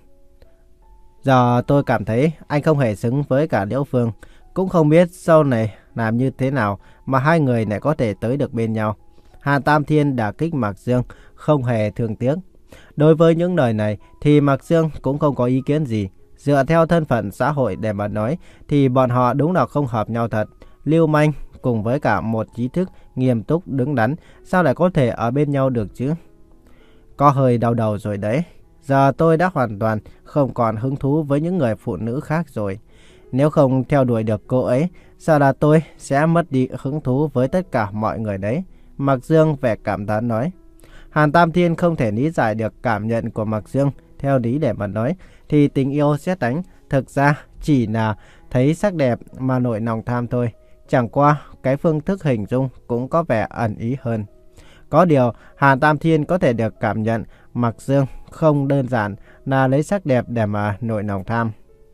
Giờ tôi cảm thấy anh không hề xứng với cả Liễu Phương. Cũng không biết sau này làm như thế nào mà hai người này có thể tới được bên nhau. Hàn Tam Thiên đả kích Mạc Dương không hề thương tiếc. Đối với những lời này thì Mạc Dương cũng không có ý kiến gì. Dựa theo thân phận xã hội để mà nói thì bọn họ đúng là không hợp nhau thật. Lưu manh cùng với cả một trí thức nghiêm túc đứng đắn sao lại có thể ở bên nhau được chứ? Có hơi đau đầu rồi đấy. Giờ tôi đã hoàn toàn không còn hứng thú với những người phụ nữ khác rồi. Nếu không theo đuổi được cô ấy, sợ là tôi sẽ mất đi hứng thú với tất cả mọi người đấy. Mạc Dương vẻ cảm thán nói. Hàn Tam Thiên không thể lý giải được cảm nhận của Mạc Dương. Theo lý để mà nói thì tình yêu sét đánh thực ra chỉ là thấy sắc đẹp mà nổi lòng tham thôi. Chẳng qua cái phương thức hình dung cũng có vẻ ẩn ý hơn. Có điều Hàn Tam Thiên có thể được cảm nhận Mạc Dương không đơn giản là lấy sắc đẹp để mà nổi lòng tham.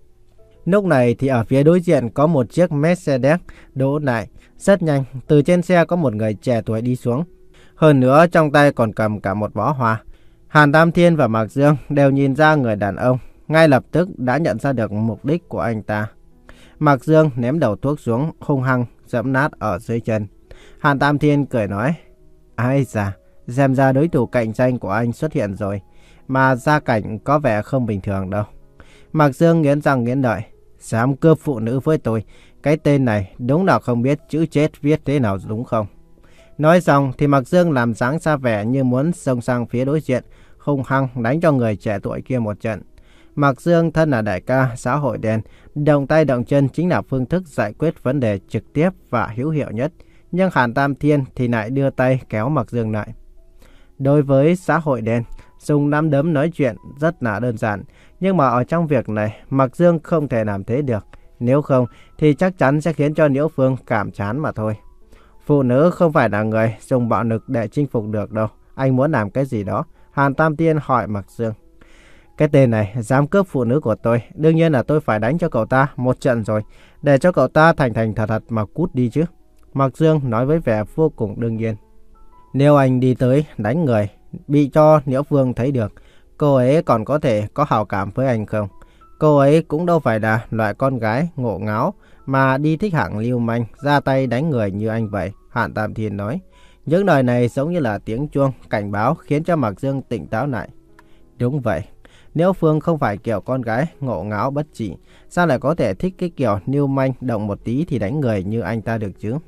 Lúc này thì ở phía đối diện có một chiếc Mercedes đỗ lại. Rất nhanh, từ trên xe có một người trẻ tuổi đi xuống. Hơn nữa trong tay còn cầm cả một bó hoa. Hàn Tam Thiên và Mạc Dương đều nhìn ra người đàn ông, ngay lập tức đã nhận ra được mục đích của anh ta. Mạc Dương ném đầu thuốc xuống, hung hăng giẫm nát ở dưới chân. Hàn Tam Thiên cười nói: Ai da, xem ra đối thủ cạnh tranh của anh xuất hiện rồi, mà gia cảnh có vẻ không bình thường đâu. Mạc Dương nghiến răng nghiến lợi: Dám cướp phụ nữ với tôi, cái tên này đúng là không biết chữ chết viết thế nào đúng không? Nói xong thì Mạc Dương làm dáng ra vẻ như muốn xông sang phía đối diện, hung hăng đánh cho người trẻ tuổi kia một trận. Mạc Dương thân là đại ca xã hội đen, động tay động chân chính là phương thức giải quyết vấn đề trực tiếp và hữu hiệu nhất. Nhưng Hàn Tam Thiên thì lại đưa tay kéo Mạc Dương lại. Đối với xã hội đen, dùng nắm đấm nói chuyện rất là đơn giản. Nhưng mà ở trong việc này, Mạc Dương không thể làm thế được. Nếu không thì chắc chắn sẽ khiến cho Liễu Phương cảm chán mà thôi. Phụ nữ không phải là người dùng bạo lực để chinh phục được đâu. Anh muốn làm cái gì đó? Hàn Tam Thiên hỏi Mạc Dương. Cái tên này dám cướp phụ nữ của tôi, đương nhiên là tôi phải đánh cho cậu ta một trận rồi, để cho cậu ta thành thành thật thật mà cút đi chứ. Mạc Dương nói với vẻ vô cùng đương nhiên. Nếu anh đi tới đánh người, bị cho Liễu Phương thấy được, cô ấy còn có thể có hảo cảm với anh không? Cô ấy cũng đâu phải là loại con gái ngộ ngáo mà đi thích hạng lưu manh, ra tay đánh người như anh vậy, Hàn Tam Thiên nói. Những lời này giống như là tiếng chuông cảnh báo khiến cho Mạc Dương tỉnh táo lại. Đúng vậy, Liễu Phương không phải kiểu con gái ngộ ngáo bất trị, sao lại có thể thích cái kiểu lưu manh động một tí thì đánh người như anh ta được chứ?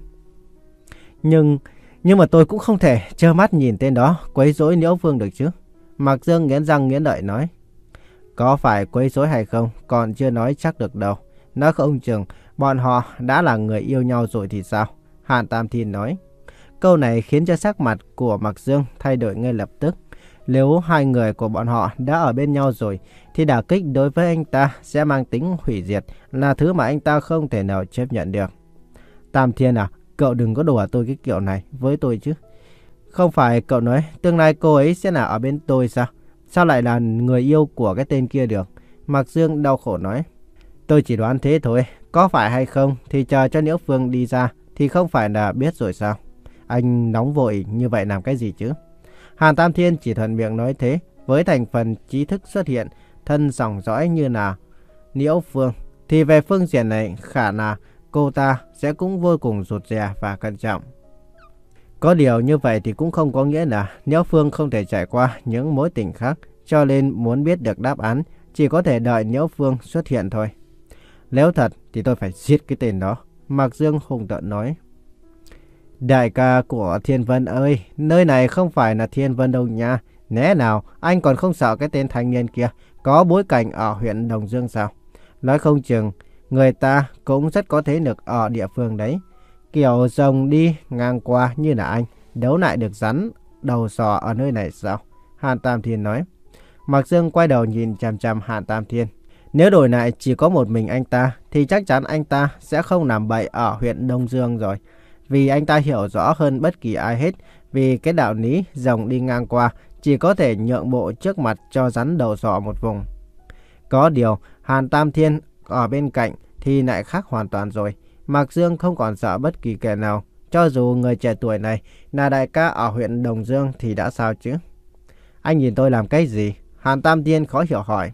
Nhưng, nhưng mà tôi cũng không thể trơ mắt nhìn tên đó quấy rối Liễu Phương được chứ? Mạc Dương nghiến răng nghiến lợi nói. Có phải quấy rối hay không còn chưa nói chắc được đâu. Nói không chừng bọn họ đã là người yêu nhau rồi thì sao? Hàn Tam Thiên nói. Câu này khiến cho sắc mặt của Mạc Dương thay đổi ngay lập tức. Nếu hai người của bọn họ đã ở bên nhau rồi thì đả kích đối với anh ta sẽ mang tính hủy diệt, là thứ mà anh ta không thể nào chấp nhận được. Tam Thiên à, cậu đừng có đùa tôi cái kiểu này với tôi chứ. Không phải cậu nói tương lai cô ấy sẽ là ở bên tôi sao? Sao lại là người yêu của cái tên kia được? Mạc Dương đau khổ nói. Tôi chỉ đoán thế thôi, có phải hay không thì chờ cho Liễu Phương đi ra thì không phải là biết rồi sao? Anh nóng vội như vậy làm cái gì chứ? Hàn Tam Thiên chỉ thuận miệng nói thế, với thành phần trí thức xuất hiện, thân dòng dõi như là Liễu Phương, thì về phương diện này khả là cô ta sẽ cũng vô cùng rụt rè và cẩn trọng. Có điều như vậy thì cũng không có nghĩa là Liễu Phương không thể trải qua những mối tình khác, cho nên muốn biết được đáp án chỉ có thể đợi Liễu Phương xuất hiện thôi. Nếu thật thì tôi phải giết cái tên đó, Mạc Dương hùng tợn nói. Đại ca của Thiên Vân ơi, nơi này không phải là Thiên Vân đâu nha. Lẽ nào anh còn không sợ cái tên thanh niên kia có bối cảnh ở huyện Đồng Dương sao? Nói không chừng người ta cũng rất có thế lực ở địa phương đấy. Kiểu rồng đi ngang qua như là anh, đấu lại được rắn đầu sò ở nơi này sao? Hàn Tam Thiên nói. Mạc Dương quay đầu nhìn chằm chằm Hàn Tam Thiên. Nếu đổi lại chỉ có một mình anh ta thì chắc chắn anh ta sẽ không làm bậy ở huyện Đông Dương rồi. Vì anh ta hiểu rõ hơn bất kỳ ai hết, vì cái đạo lý rồng đi ngang qua chỉ có thể nhượng bộ trước mặt cho rắn đầu sọ một vùng. Có điều Hàn Tam Thiên ở bên cạnh thì lại khác hoàn toàn rồi. Mạc Dương không còn sợ bất kỳ kẻ nào, cho dù người trẻ tuổi này là đại ca ở huyện Đồng Dương thì đã sao chứ? Anh nhìn tôi làm cái gì? Hàn Tam Thiên khó hiểu hỏi.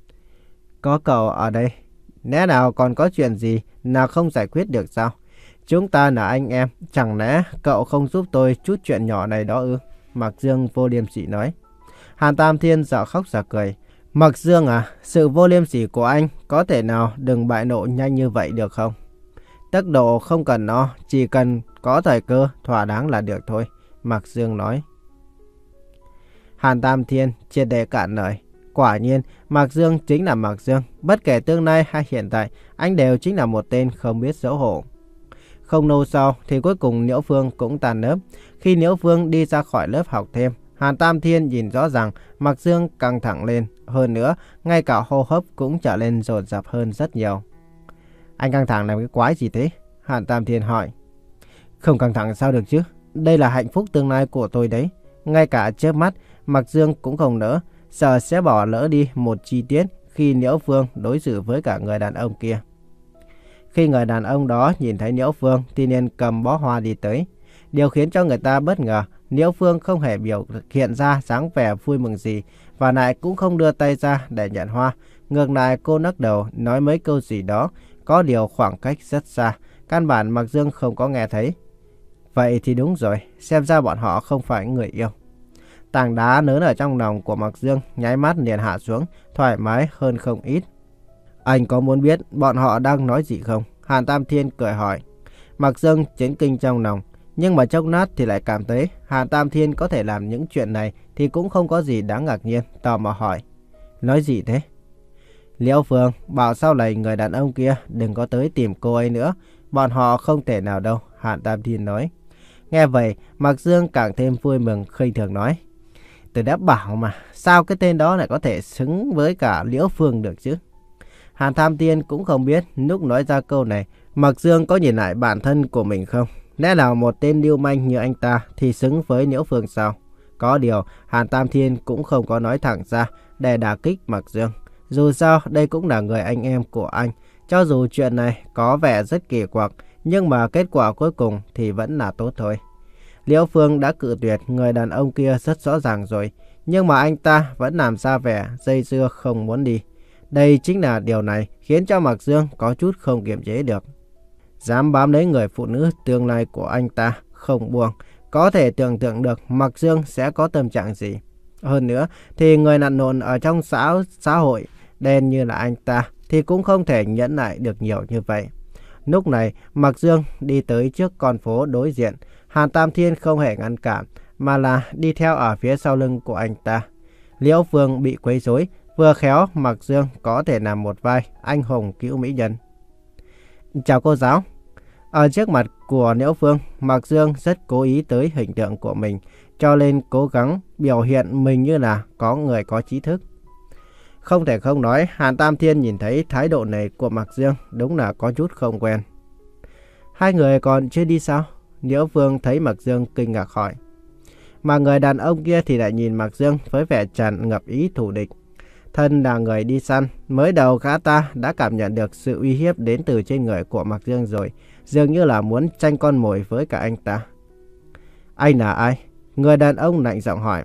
Có cậu ở đây, lẽ nào còn có chuyện gì nào không giải quyết được sao? Chúng ta là anh em, chẳng lẽ cậu không giúp tôi chút chuyện nhỏ này đó ư? Mạc Dương vô liêm sỉ nói. Hàn Tam Thiên dở khóc dở cười. Mạc Dương à, sự vô liêm sỉ của anh có thể nào đừng bại nộ nhanh như vậy được không? Tốc độ không cần nó, chỉ cần có thời cơ thỏa đáng là được thôi, Mạc Dương nói. Hàn Tam Thiên triệt để cạn lời. Quả nhiên, Mạc Dương chính là Mạc Dương. Bất kể tương lai hay hiện tại, anh đều chính là một tên không biết xấu hổ. Không lâu sau thì cuối cùng Liễu Phương cũng tàn lớp. Khi Liễu Phương đi ra khỏi lớp học thêm, Hàn Tam Thiên nhìn rõ ràng Mạc Dương căng thẳng lên. Hơn nữa, ngay cả hô hấp cũng trở lên dồn dập hơn rất nhiều. Anh căng thẳng làm cái quái gì thế? Hàn Tam Thiên hỏi. Không căng thẳng sao được chứ? Đây là hạnh phúc tương lai của tôi đấy. Ngay cả chớp mắt, Mạc Dương cũng không nỡ, sợ sẽ bỏ lỡ đi một chi tiết khi Liễu Phương đối xử với cả người đàn ông kia. Khi người đàn ông đó nhìn thấy Liễu Phương thì liền cầm bó hoa đi tới. Điều khiến cho người ta bất ngờ, Liễu Phương không hề biểu hiện ra dáng vẻ vui mừng gì và lại cũng không đưa tay ra để nhận hoa. Ngược lại cô lắc đầu nói mấy câu gì đó, có điều khoảng cách rất xa, căn bản Mạc Dương không có nghe thấy. Vậy thì đúng rồi, xem ra bọn họ không phải người yêu. Tảng đá lớn ở trong lòng của Mạc Dương nháy mắt liền hạ xuống, thoải mái hơn không ít. Anh có muốn biết bọn họ đang nói gì không? Hàn Tam Thiên cười hỏi. Mạc Dương chấn kinh trong lòng, nhưng mà chốc lát thì lại cảm thấy Hàn Tam Thiên có thể làm những chuyện này thì cũng không có gì đáng ngạc nhiên, tò mò hỏi. Nói gì thế? Liễu Phương bảo sau này người đàn ông kia đừng có tới tìm cô ấy nữa, bọn họ không thể nào đâu, Hàn Tam Thiên nói. Nghe vậy, Mạc Dương càng thêm vui mừng, khinh thường nói. Tôi đã bảo mà, sao cái tên đó lại có thể xứng với cả Liễu Phương được chứ? Hàn Tam Thiên cũng không biết lúc nói ra câu này, Mạc Dương có nhìn lại bản thân của mình không? Lẽ nào một tên lưu manh như anh ta thì xứng với Liễu Phương sao? Có điều, Hàn Tam Thiên cũng không có nói thẳng ra để đả kích Mạc Dương. Dù sao, đây cũng là người anh em của anh. Cho dù chuyện này có vẻ rất kỳ quặc, nhưng mà kết quả cuối cùng thì vẫn là tốt thôi. Liễu Phương đã cự tuyệt người đàn ông kia rất rõ ràng rồi, nhưng mà anh ta vẫn làm ra vẻ dây dưa không muốn đi. Đây chính là điều này khiến cho Mạc Dương có chút không kiềm chế được. Dám bám lấy người phụ nữ tương lai của anh ta không buông, có thể tưởng tượng được Mạc Dương sẽ có tâm trạng gì. Hơn nữa thì người nặn nộn ở trong xã, xã hội đen như là anh ta thì cũng không thể nhẫn nại được nhiều như vậy. Lúc này Mạc Dương đi tới trước con phố đối diện. Hàn Tam Thiên không hề ngăn cản mà là đi theo ở phía sau lưng của anh ta. Liễu Phương bị quấy rối, vừa khéo Mạc Dương có thể làm một vai anh hùng cứu mỹ nhân. Chào cô giáo. Ở trước mặt của Liễu Phương, Mạc Dương rất cố ý tới hình tượng của mình, cho nên cố gắng biểu hiện mình như là có người có trí thức. Không thể không nói, Hàn Tam Thiên nhìn thấy thái độ này của Mạc Dương đúng là có chút không quen. Hai người còn chưa đi sao? Liễu Phương thấy Mạc Dương kinh ngạc hỏi. Mà người đàn ông kia thì lại nhìn Mạc Dương với vẻ tràn ngập ý thù địch. Thân là người đi săn, mới đầu gã ta đã cảm nhận được sự uy hiếp đến từ trên người của Mạc Dương rồi, dường như là muốn tranh con mồi với cả anh ta. Anh là ai? Người đàn ông lạnh giọng hỏi.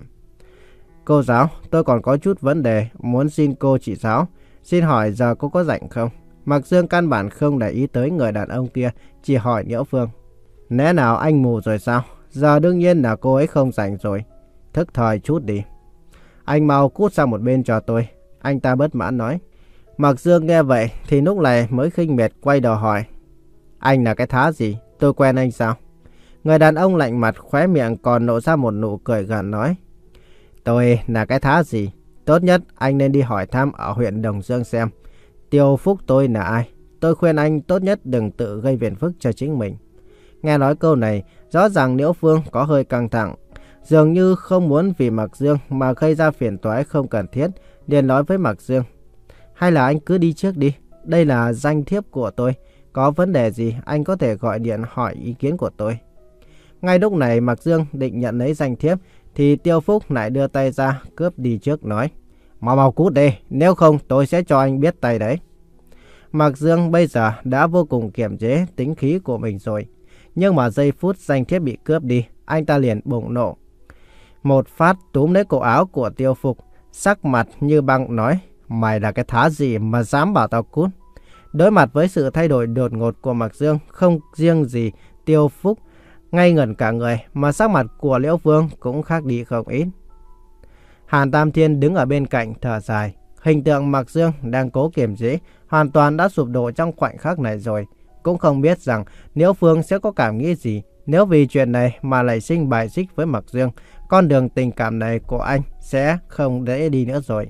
Cô giáo, tôi còn có chút vấn đề muốn xin cô chỉ giáo. Xin hỏi giờ cô có rảnh không? Mạc Dương căn bản không để ý tới người đàn ông kia, chỉ hỏi Liễu Phương. Lẽ nào anh mù rồi sao? Giờ đương nhiên là cô ấy không rảnh rồi. Thức thời chút đi. Anh mau cút sang một bên cho tôi. Anh ta bất mãn nói. Mạc Dương nghe vậy thì lúc này mới khinh miệt quay đầu hỏi. Anh là cái thá gì? Tôi quen anh sao? Người đàn ông lạnh mặt, khóe miệng còn lộ ra một nụ cười gằn nói. Tôi là cái thá gì? Tốt nhất anh nên đi hỏi thăm ở huyện Đồng Dương xem Tiêu Phúc tôi là ai. Tôi khuyên anh tốt nhất đừng tự gây phiền phức cho chính mình. Nghe nói câu này, rõ ràng Liễu Phương có hơi căng thẳng. Dường như không muốn vì Mạc Dương mà gây ra phiền toái không cần thiết, liền nói với Mạc Dương. Hay là anh cứ đi trước đi, đây là danh thiếp của tôi. Có vấn đề gì anh có thể gọi điện hỏi ý kiến của tôi. Ngay lúc này Mạc Dương định nhận lấy danh thiếp thì Tiêu Phúc lại đưa tay ra cướp đi trước nói. Mau mau cút đi, nếu không tôi sẽ cho anh biết tay đấy. Mạc Dương bây giờ đã vô cùng kiềm chế tính khí của mình rồi. Nhưng mà giây phút danh thiếp bị cướp đi, anh ta liền bùng nộ. Một phát túm lấy cổ áo của Tiêu Phúc, sắc mặt như băng nói. Mày là cái thá gì mà dám bảo tao cút? Đối mặt với sự thay đổi đột ngột của Mạc Dương, không riêng gì Tiêu Phúc ngây ngẩn cả người, mà sắc mặt của Liễu Phương cũng khác đi không ít. Hàn Tam Thiên đứng ở bên cạnh thở dài. Hình tượng Mạc Dương đang cố kiềm chế hoàn toàn đã sụp đổ trong khoảnh khắc này rồi. Cũng không biết rằng Liễu Phương sẽ có cảm nghĩ gì nếu vì chuyện này mà lại sinh bài xích với Mạc Dương. Con đường tình cảm này của anh sẽ không dễ đi nữa rồi.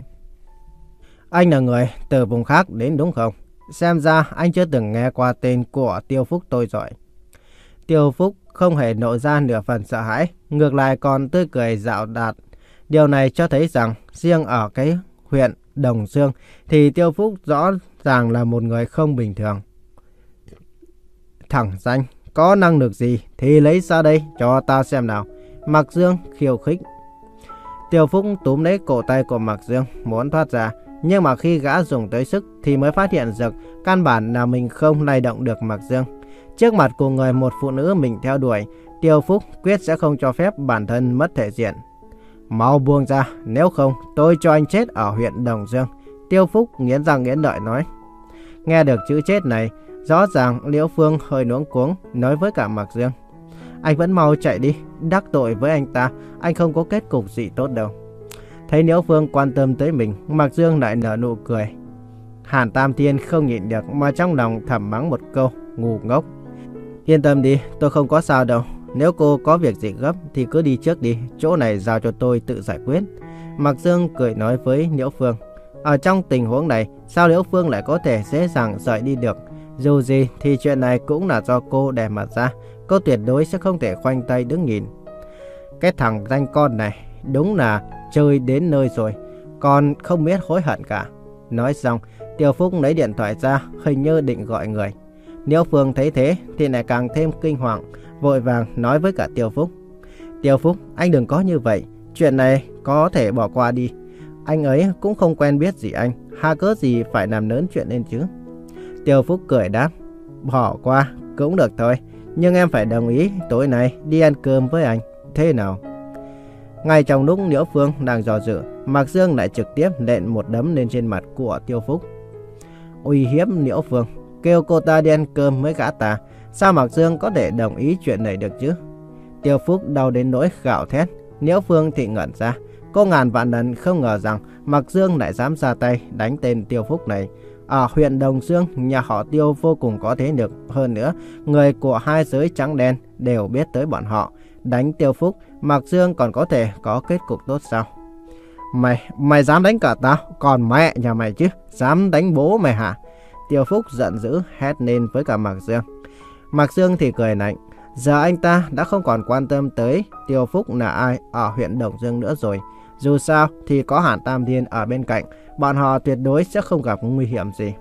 Anh là người từ vùng khác đến đúng không? Xem ra anh chưa từng nghe qua tên của Tiêu Phúc tôi rồi. Tiêu Phúc không hề nộ ra nửa phần sợ hãi, ngược lại còn tươi cười dạo đạt. Điều này cho thấy rằng riêng ở cái huyện Đồng Dương thì Tiêu Phúc rõ ràng là một người không bình thường. Thẳng danh, có năng lực gì thì lấy ra đây cho ta xem nào. Mạc Dương khiêu khích. Tiêu Phúc túm lấy cổ tay của Mạc Dương muốn thoát ra, nhưng mà khi gã dùng tới sức thì mới phát hiện rằng căn bản là mình không lay động được Mạc Dương. Trước mặt của người một phụ nữ mình theo đuổi, Tiêu Phúc quyết sẽ không cho phép bản thân mất thể diện. Mau buông ra, nếu không tôi cho anh chết ở huyện Đồng Dương. Tiêu Phúc nghiến răng nghiến lợi nói. Nghe được chữ chết này, rõ ràng Liễu Phương hơi luống cuống nói với cả Mạc Dương. Anh vẫn mau chạy đi, đắc tội với anh ta, anh không có kết cục gì tốt đâu. Thấy Liễu Phương quan tâm tới mình, Mạc Dương lại nở nụ cười. Hàn Tam Thiên không nhịn được mà trong lòng thầm mắng một câu, ngu ngốc. Yên tâm đi, tôi không có sao đâu. Nếu cô có việc gì gấp thì cứ đi trước đi, chỗ này giao cho tôi tự giải quyết. Mạc Dương cười nói với Liễu Phương. Ở trong tình huống này, sao Liễu Phương lại có thể dễ dàng rời đi được? Dù gì thì chuyện này cũng là do cô đè mặt ra, cô tuyệt đối sẽ không thể khoanh tay đứng nhìn. Cái thằng danh con này đúng là chơi đến nơi rồi, còn không biết hối hận cả. Nói xong, Tiêu Phúc lấy điện thoại ra, hình như định gọi người. Liễu Phương thấy thế thì lại càng thêm kinh hoàng, vội vàng nói với cả Tiêu Phúc. Tiêu Phúc, anh đừng có như vậy, chuyện này có thể bỏ qua đi. Anh ấy cũng không quen biết gì anh, hà cớ gì phải làm lớn chuyện lên chứ. Tiêu Phúc cười đáp, bỏ qua cũng được thôi, nhưng em phải đồng ý tối nay đi ăn cơm với anh, thế nào? Ngay trong lúc Liễu Phương đang dò dự, Mạc Dương lại trực tiếp nện một đấm lên trên mặt của Tiêu Phúc. Uy hiếp Liễu Phương, kêu cô ta đi ăn cơm với gã ta, sao Mạc Dương có thể đồng ý chuyện này được chứ? Tiêu Phúc đau đến nỗi gào thét. Liễu Phương thì ngẩn ra, cô ngàn vạn lần không ngờ rằng Mạc Dương lại dám ra tay đánh tên Tiêu Phúc này. Ở huyện Đồng Dương, nhà họ Tiêu vô cùng có thế lực, hơn nữa người của hai giới trắng đen đều biết tới bọn họ. Đánh Tiêu Phúc, Mạc Dương còn có thể có kết cục tốt sao? Mày, mày dám đánh cả tao, còn mẹ nhà mày chứ, dám đánh bố mày hả? Tiêu Phúc giận dữ hét lên với cả Mạc Dương. Mạc Dương thì cười lạnh, giờ anh ta đã không còn quan tâm tới Tiêu Phúc là ai ở huyện Đồng Dương nữa rồi. Dù sao thì có Hàn Tam Thiên ở bên cạnh, bọn họ tuyệt đối sẽ không gặp nguy hiểm gì.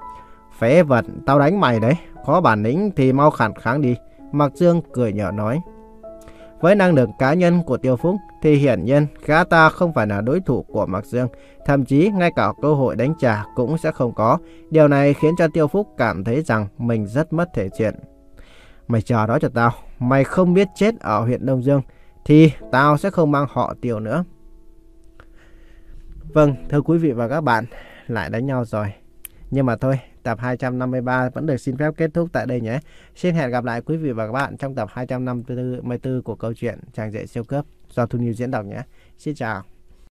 Phế vật, tao đánh mày đấy, có bản lĩnh thì mau phản kháng đi. Mạc Dương cười nhạo nói. Với năng lực cá nhân của Tiêu Phúc thì hiển nhiên gã ta không phải là đối thủ của Mạc Dương, thậm chí ngay cả cơ hội đánh trả cũng sẽ không có. Điều này khiến cho Tiêu Phúc cảm thấy rằng mình rất mất thể diện. Mày chờ đó cho tao, mày không biết chết ở huyện Đông Dương thì tao sẽ không mang họ Tiêu nữa. Vâng, thưa quý vị và các bạn, lại đánh nhau rồi. Nhưng mà thôi, tập hai trăm năm mươi ba vẫn được xin phép kết thúc tại đây nhé. Xin hẹn gặp lại quý vị và các bạn trong tập hai trăm năm mươi tư của câu chuyện Chàng Rể Siêu Cấp do Thu Niu diễn đọc nhé. Xin chào.